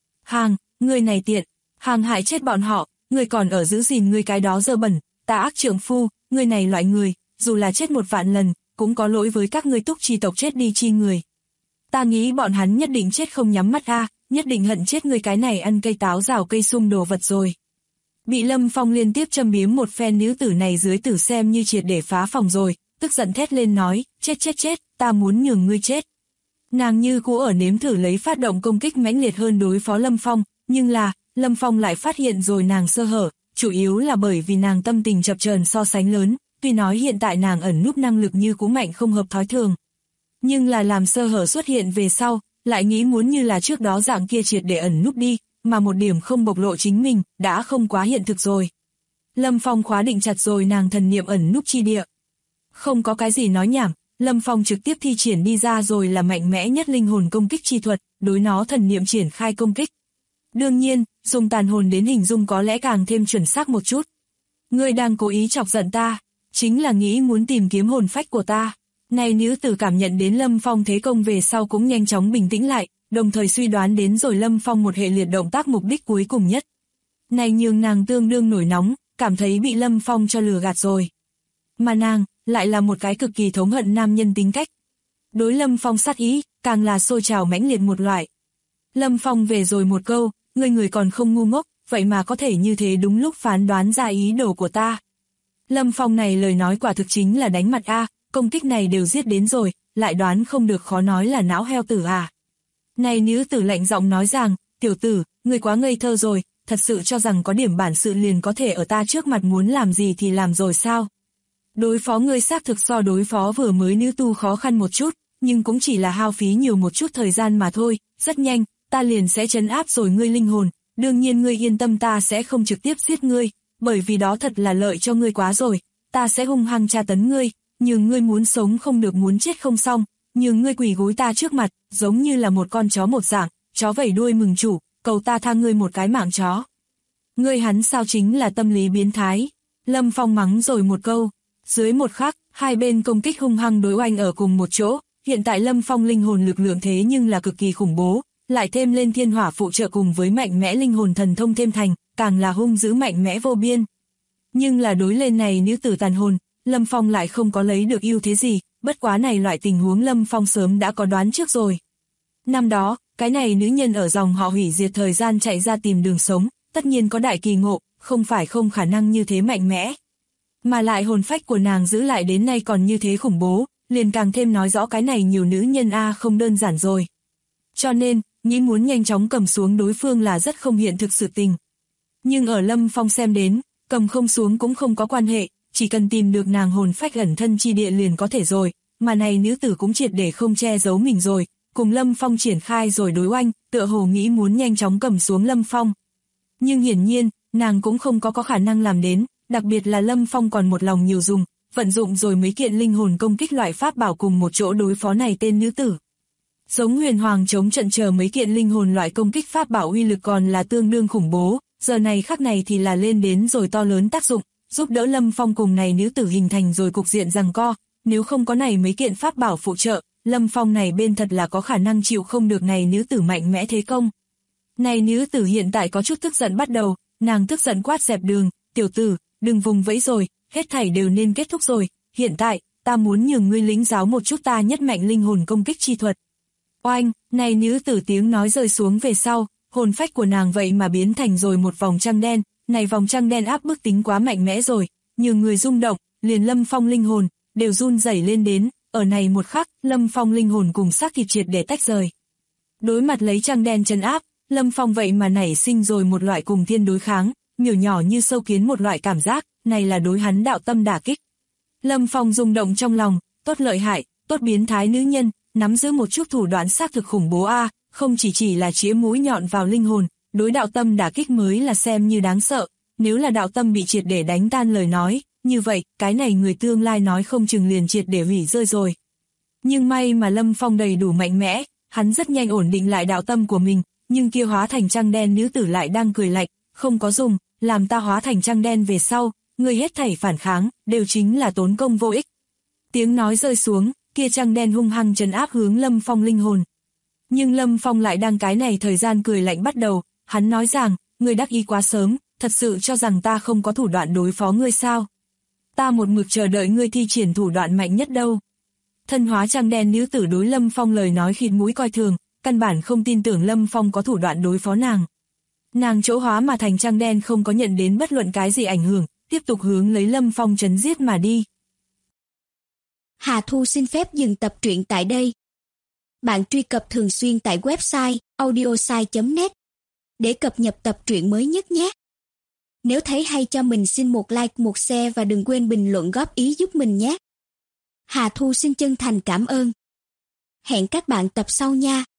Ngươi này tiện, hại chết bọn họ, ngươi còn ở giữ gìn ngươi cái đó dơ bẩn, tà ác trượng phu, ngươi này loại người, dù là chết 1 vạn lần, cũng có lỗi với các ngươi Túc Chi tộc chết đi chi người. Ta nghĩ bọn hắn nhất định chết không nhắm mắt a, nhất định hận chết ngươi cái này ăn cây táo rào cây sung đồ vật rồi. Bị Lâm Phong liên tiếp châm biếm một phen nữ tử này dưới tử xem như triệt để phá phòng rồi, tức giận thét lên nói, chết, ta muốn nhường ngươi chết. Nàng như cũ ở nếm thử lấy phát động công kích mãnh liệt hơn đối phó Lâm Phong, nhưng là, Lâm Phong lại phát hiện rồi nàng sơ hở, chủ yếu là bởi vì nàng tâm tình chập chờn so sánh lớn, tuy nói hiện tại nàng ẩn núp năng lực như cú mạnh không hợp thói thường. Nhưng là làm sơ hở xuất hiện về sau, lại nghĩ muốn như là trước đó dạng kia triệt để ẩn núp đi, mà một điểm không bộc lộ chính mình, đã không quá hiện thực rồi. Lâm Phong khóa định chặt rồi nàng thần niệm ẩn núp chi địa. Không có cái gì nói nhảm, Lâm Phong trực tiếp thi triển đi ra rồi là mạnh mẽ nhất linh hồn công kích chi thuật, đối nó thần niệm triển khai công kích. Đương nhiên, dùng tàn hồn đến hình dung có lẽ càng thêm chuẩn xác một chút. Ngươi đang cố ý chọc giận ta, chính là nghĩ muốn tìm kiếm hồn phách của ta. Này nữ tử cảm nhận đến Lâm Phong thế công về sau cũng nhanh chóng bình tĩnh lại, đồng thời suy đoán đến rồi Lâm Phong một hệ liệt động tác mục đích cuối cùng nhất. Này nhường nàng tương đương nổi nóng, cảm thấy bị Lâm Phong cho lừa gạt rồi. Mà nàng, lại là một cái cực kỳ thống hận nam nhân tính cách. Đối Lâm Phong sát ý, càng là sôi trào mãnh liệt một loại. Lâm Phong về rồi một câu, người còn không ngu ngốc, vậy mà có thể như thế đúng lúc phán đoán ra ý đồ của ta. Lâm Phong này lời nói quả thực chính là đánh mặt a, công kích này đều giết đến rồi, lại đoán không được khó nói là não heo tử à. Này nữ tử lạnh giọng nói rằng, tiểu tử, ngươi quá ngây thơ rồi, thật sự cho rằng có điểm bản sự liền có thể ở ta trước mặt muốn làm gì thì làm rồi sao. Đối phó ngươi xác thực so đối phó vừa mới nữ tu khó khăn một chút, nhưng cũng chỉ là hao phí nhiều một chút thời gian mà thôi, rất nhanh, ta liền sẽ trấn áp rồi ngươi linh hồn, đương nhiên ngươi yên tâm ta sẽ không trực tiếp giết ngươi, bởi vì đó thật là lợi cho ngươi quá rồi, ta sẽ hung hăng tra tấn ngươi, nhưng ngươi muốn sống không được muốn chết không xong, nhưng ngươi quỳ gối ta trước mặt, giống như là một con chó một dạng, chó vẩy đuôi mừng chủ, cầu ta tha ngươi một cái mạng chó. Ngươi hắn sao chính là tâm lý biến thái. Lâm Phong mắng rồi một câu, dưới một khắc, hai bên công kích hung hăng đối oanh ở cùng một chỗ, hiện tại Lâm Phong linh hồn lực lượng thế nhưng là cực kỳ khủng bố, lại thêm lên thiên hỏa phụ trợ cùng với mạnh mẽ linh hồn thần thông thêm thành, càng là hung dữ mạnh mẽ vô biên. Nhưng là đối lên này nữ tử tàn hồn, Lâm Phong lại không có lấy được ưu thế gì, bất quá này loại tình huống Lâm Phong sớm đã có đoán trước rồi. Năm đó, cái này nữ nhân ở dòng họ hủy diệt thời gian chạy ra tìm đường sống, tất nhiên có đại kỳ ngộ, không phải không khả năng như thế mạnh mẽ. Mà lại hồn phách của nàng giữ lại đến nay còn như thế khủng bố, liền càng thêm nói rõ cái này nhiều nữ nhân không đơn giản rồi. Cho nên, nghĩ muốn nhanh chóng cầm xuống đối phương là rất không hiện thực sự tình. Nhưng ở Lâm Phong xem đến, cầm không xuống cũng không có quan hệ, chỉ cần tìm được nàng hồn phách ẩn thân chi địa liền có thể rồi, mà này nữ tử cũng triệt để không che giấu mình rồi, cùng Lâm Phong triển khai rồi đối oanh, tựa hồ nghĩ muốn nhanh chóng cầm xuống Lâm Phong. Nhưng hiển nhiên, nàng cũng không có khả năng làm đến, đặc biệt là Lâm Phong còn một lòng nhiều dùng, vận dụng rồi mấy kiện linh hồn công kích loại pháp bảo cùng một chỗ đối phó này tên nữ tử. Giống huyền hoàng chống trận chờ mấy kiện linh hồn loại công kích pháp bảo uy lực còn là tương đương khủng bố, giờ này khắc này thì là lên đến rồi to lớn tác dụng, giúp đỡ Lâm Phong cùng này nữ tử hình thành rồi cục diện giằng co, nếu không có này mấy kiện pháp bảo phụ trợ, Lâm Phong này bên thật là có khả năng chịu không được này nữ tử mạnh mẽ thế công. Này nữ tử hiện tại có chút tức giận bắt đầu, nàng tức giận quát dẹp đường, tiểu tử, đừng vùng vẫy rồi, hết thảy đều nên kết thúc rồi, hiện tại, ta muốn nhường ngươi lĩnh giáo một chút ta nhất mạnh linh hồn công kích chi thuật. Oanh, này nữ tử tiếng nói rơi xuống về sau, hồn phách của nàng vậy mà biến thành rồi một vòng trăng đen, này vòng trăng đen áp bức tính quá mạnh mẽ rồi, nhiều người rung động, liền Lâm Phong linh hồn, đều run rẩy lên đến, ở này một khắc, Lâm Phong linh hồn cùng xác thịt triệt để tách rời. Đối mặt lấy trăng đen trấn áp, Lâm Phong vậy mà nảy sinh rồi một loại cùng thiên đối kháng, miểu nhỏ như sâu kiến một loại cảm giác, này là đối hắn đạo tâm đả kích. Lâm Phong rung động trong lòng, tốt lợi hại, tốt biến thái nữ nhân, nắm giữ một chút thủ đoạn xác thực khủng bố a, không chỉ là chĩa mũi nhọn vào linh hồn, đối đạo tâm đả kích mới là xem như đáng sợ, nếu là đạo tâm bị triệt để đánh tan lời nói, như vậy, cái này người tương lai nói không chừng liền triệt để hủy rơi rồi. Nhưng may mà Lâm Phong đầy đủ mạnh mẽ, hắn rất nhanh ổn định lại đạo tâm của mình, nhưng kia hóa thành trăng đen nữ tử lại đang cười lạnh, không có dùng, làm ta hóa thành trăng đen về sau, người hết thảy phản kháng, đều chính là tốn công vô ích. Tiếng nói rơi xuống, kia trăng đen hung hăng trấn áp hướng Lâm Phong linh hồn. Nhưng Lâm Phong lại đang cái này thời gian cười lạnh bắt đầu, hắn nói rằng, ngươi đắc ý quá sớm, thật sự cho rằng ta không có thủ đoạn đối phó ngươi sao? Ta một mực chờ đợi ngươi thi triển thủ đoạn mạnh nhất đâu. Thân hóa trăng đen nữ tử đối Lâm Phong lời nói khịt mũi coi thường, căn bản không tin tưởng Lâm Phong có thủ đoạn đối phó nàng. Nàng chỗ hóa mà thành trăng đen không có nhận đến bất luận cái gì ảnh hưởng, tiếp tục hướng lấy Lâm Phong trấn giết mà đi. Hà Thu xin phép dừng tập truyện tại đây. Bạn truy cập thường xuyên tại website audiosai.net để cập nhật tập truyện mới nhất nhé. Nếu thấy hay cho mình xin một like, một share và đừng quên bình luận góp ý giúp mình nhé. Hà Thu xin chân thành cảm ơn. Hẹn các bạn tập sau nha.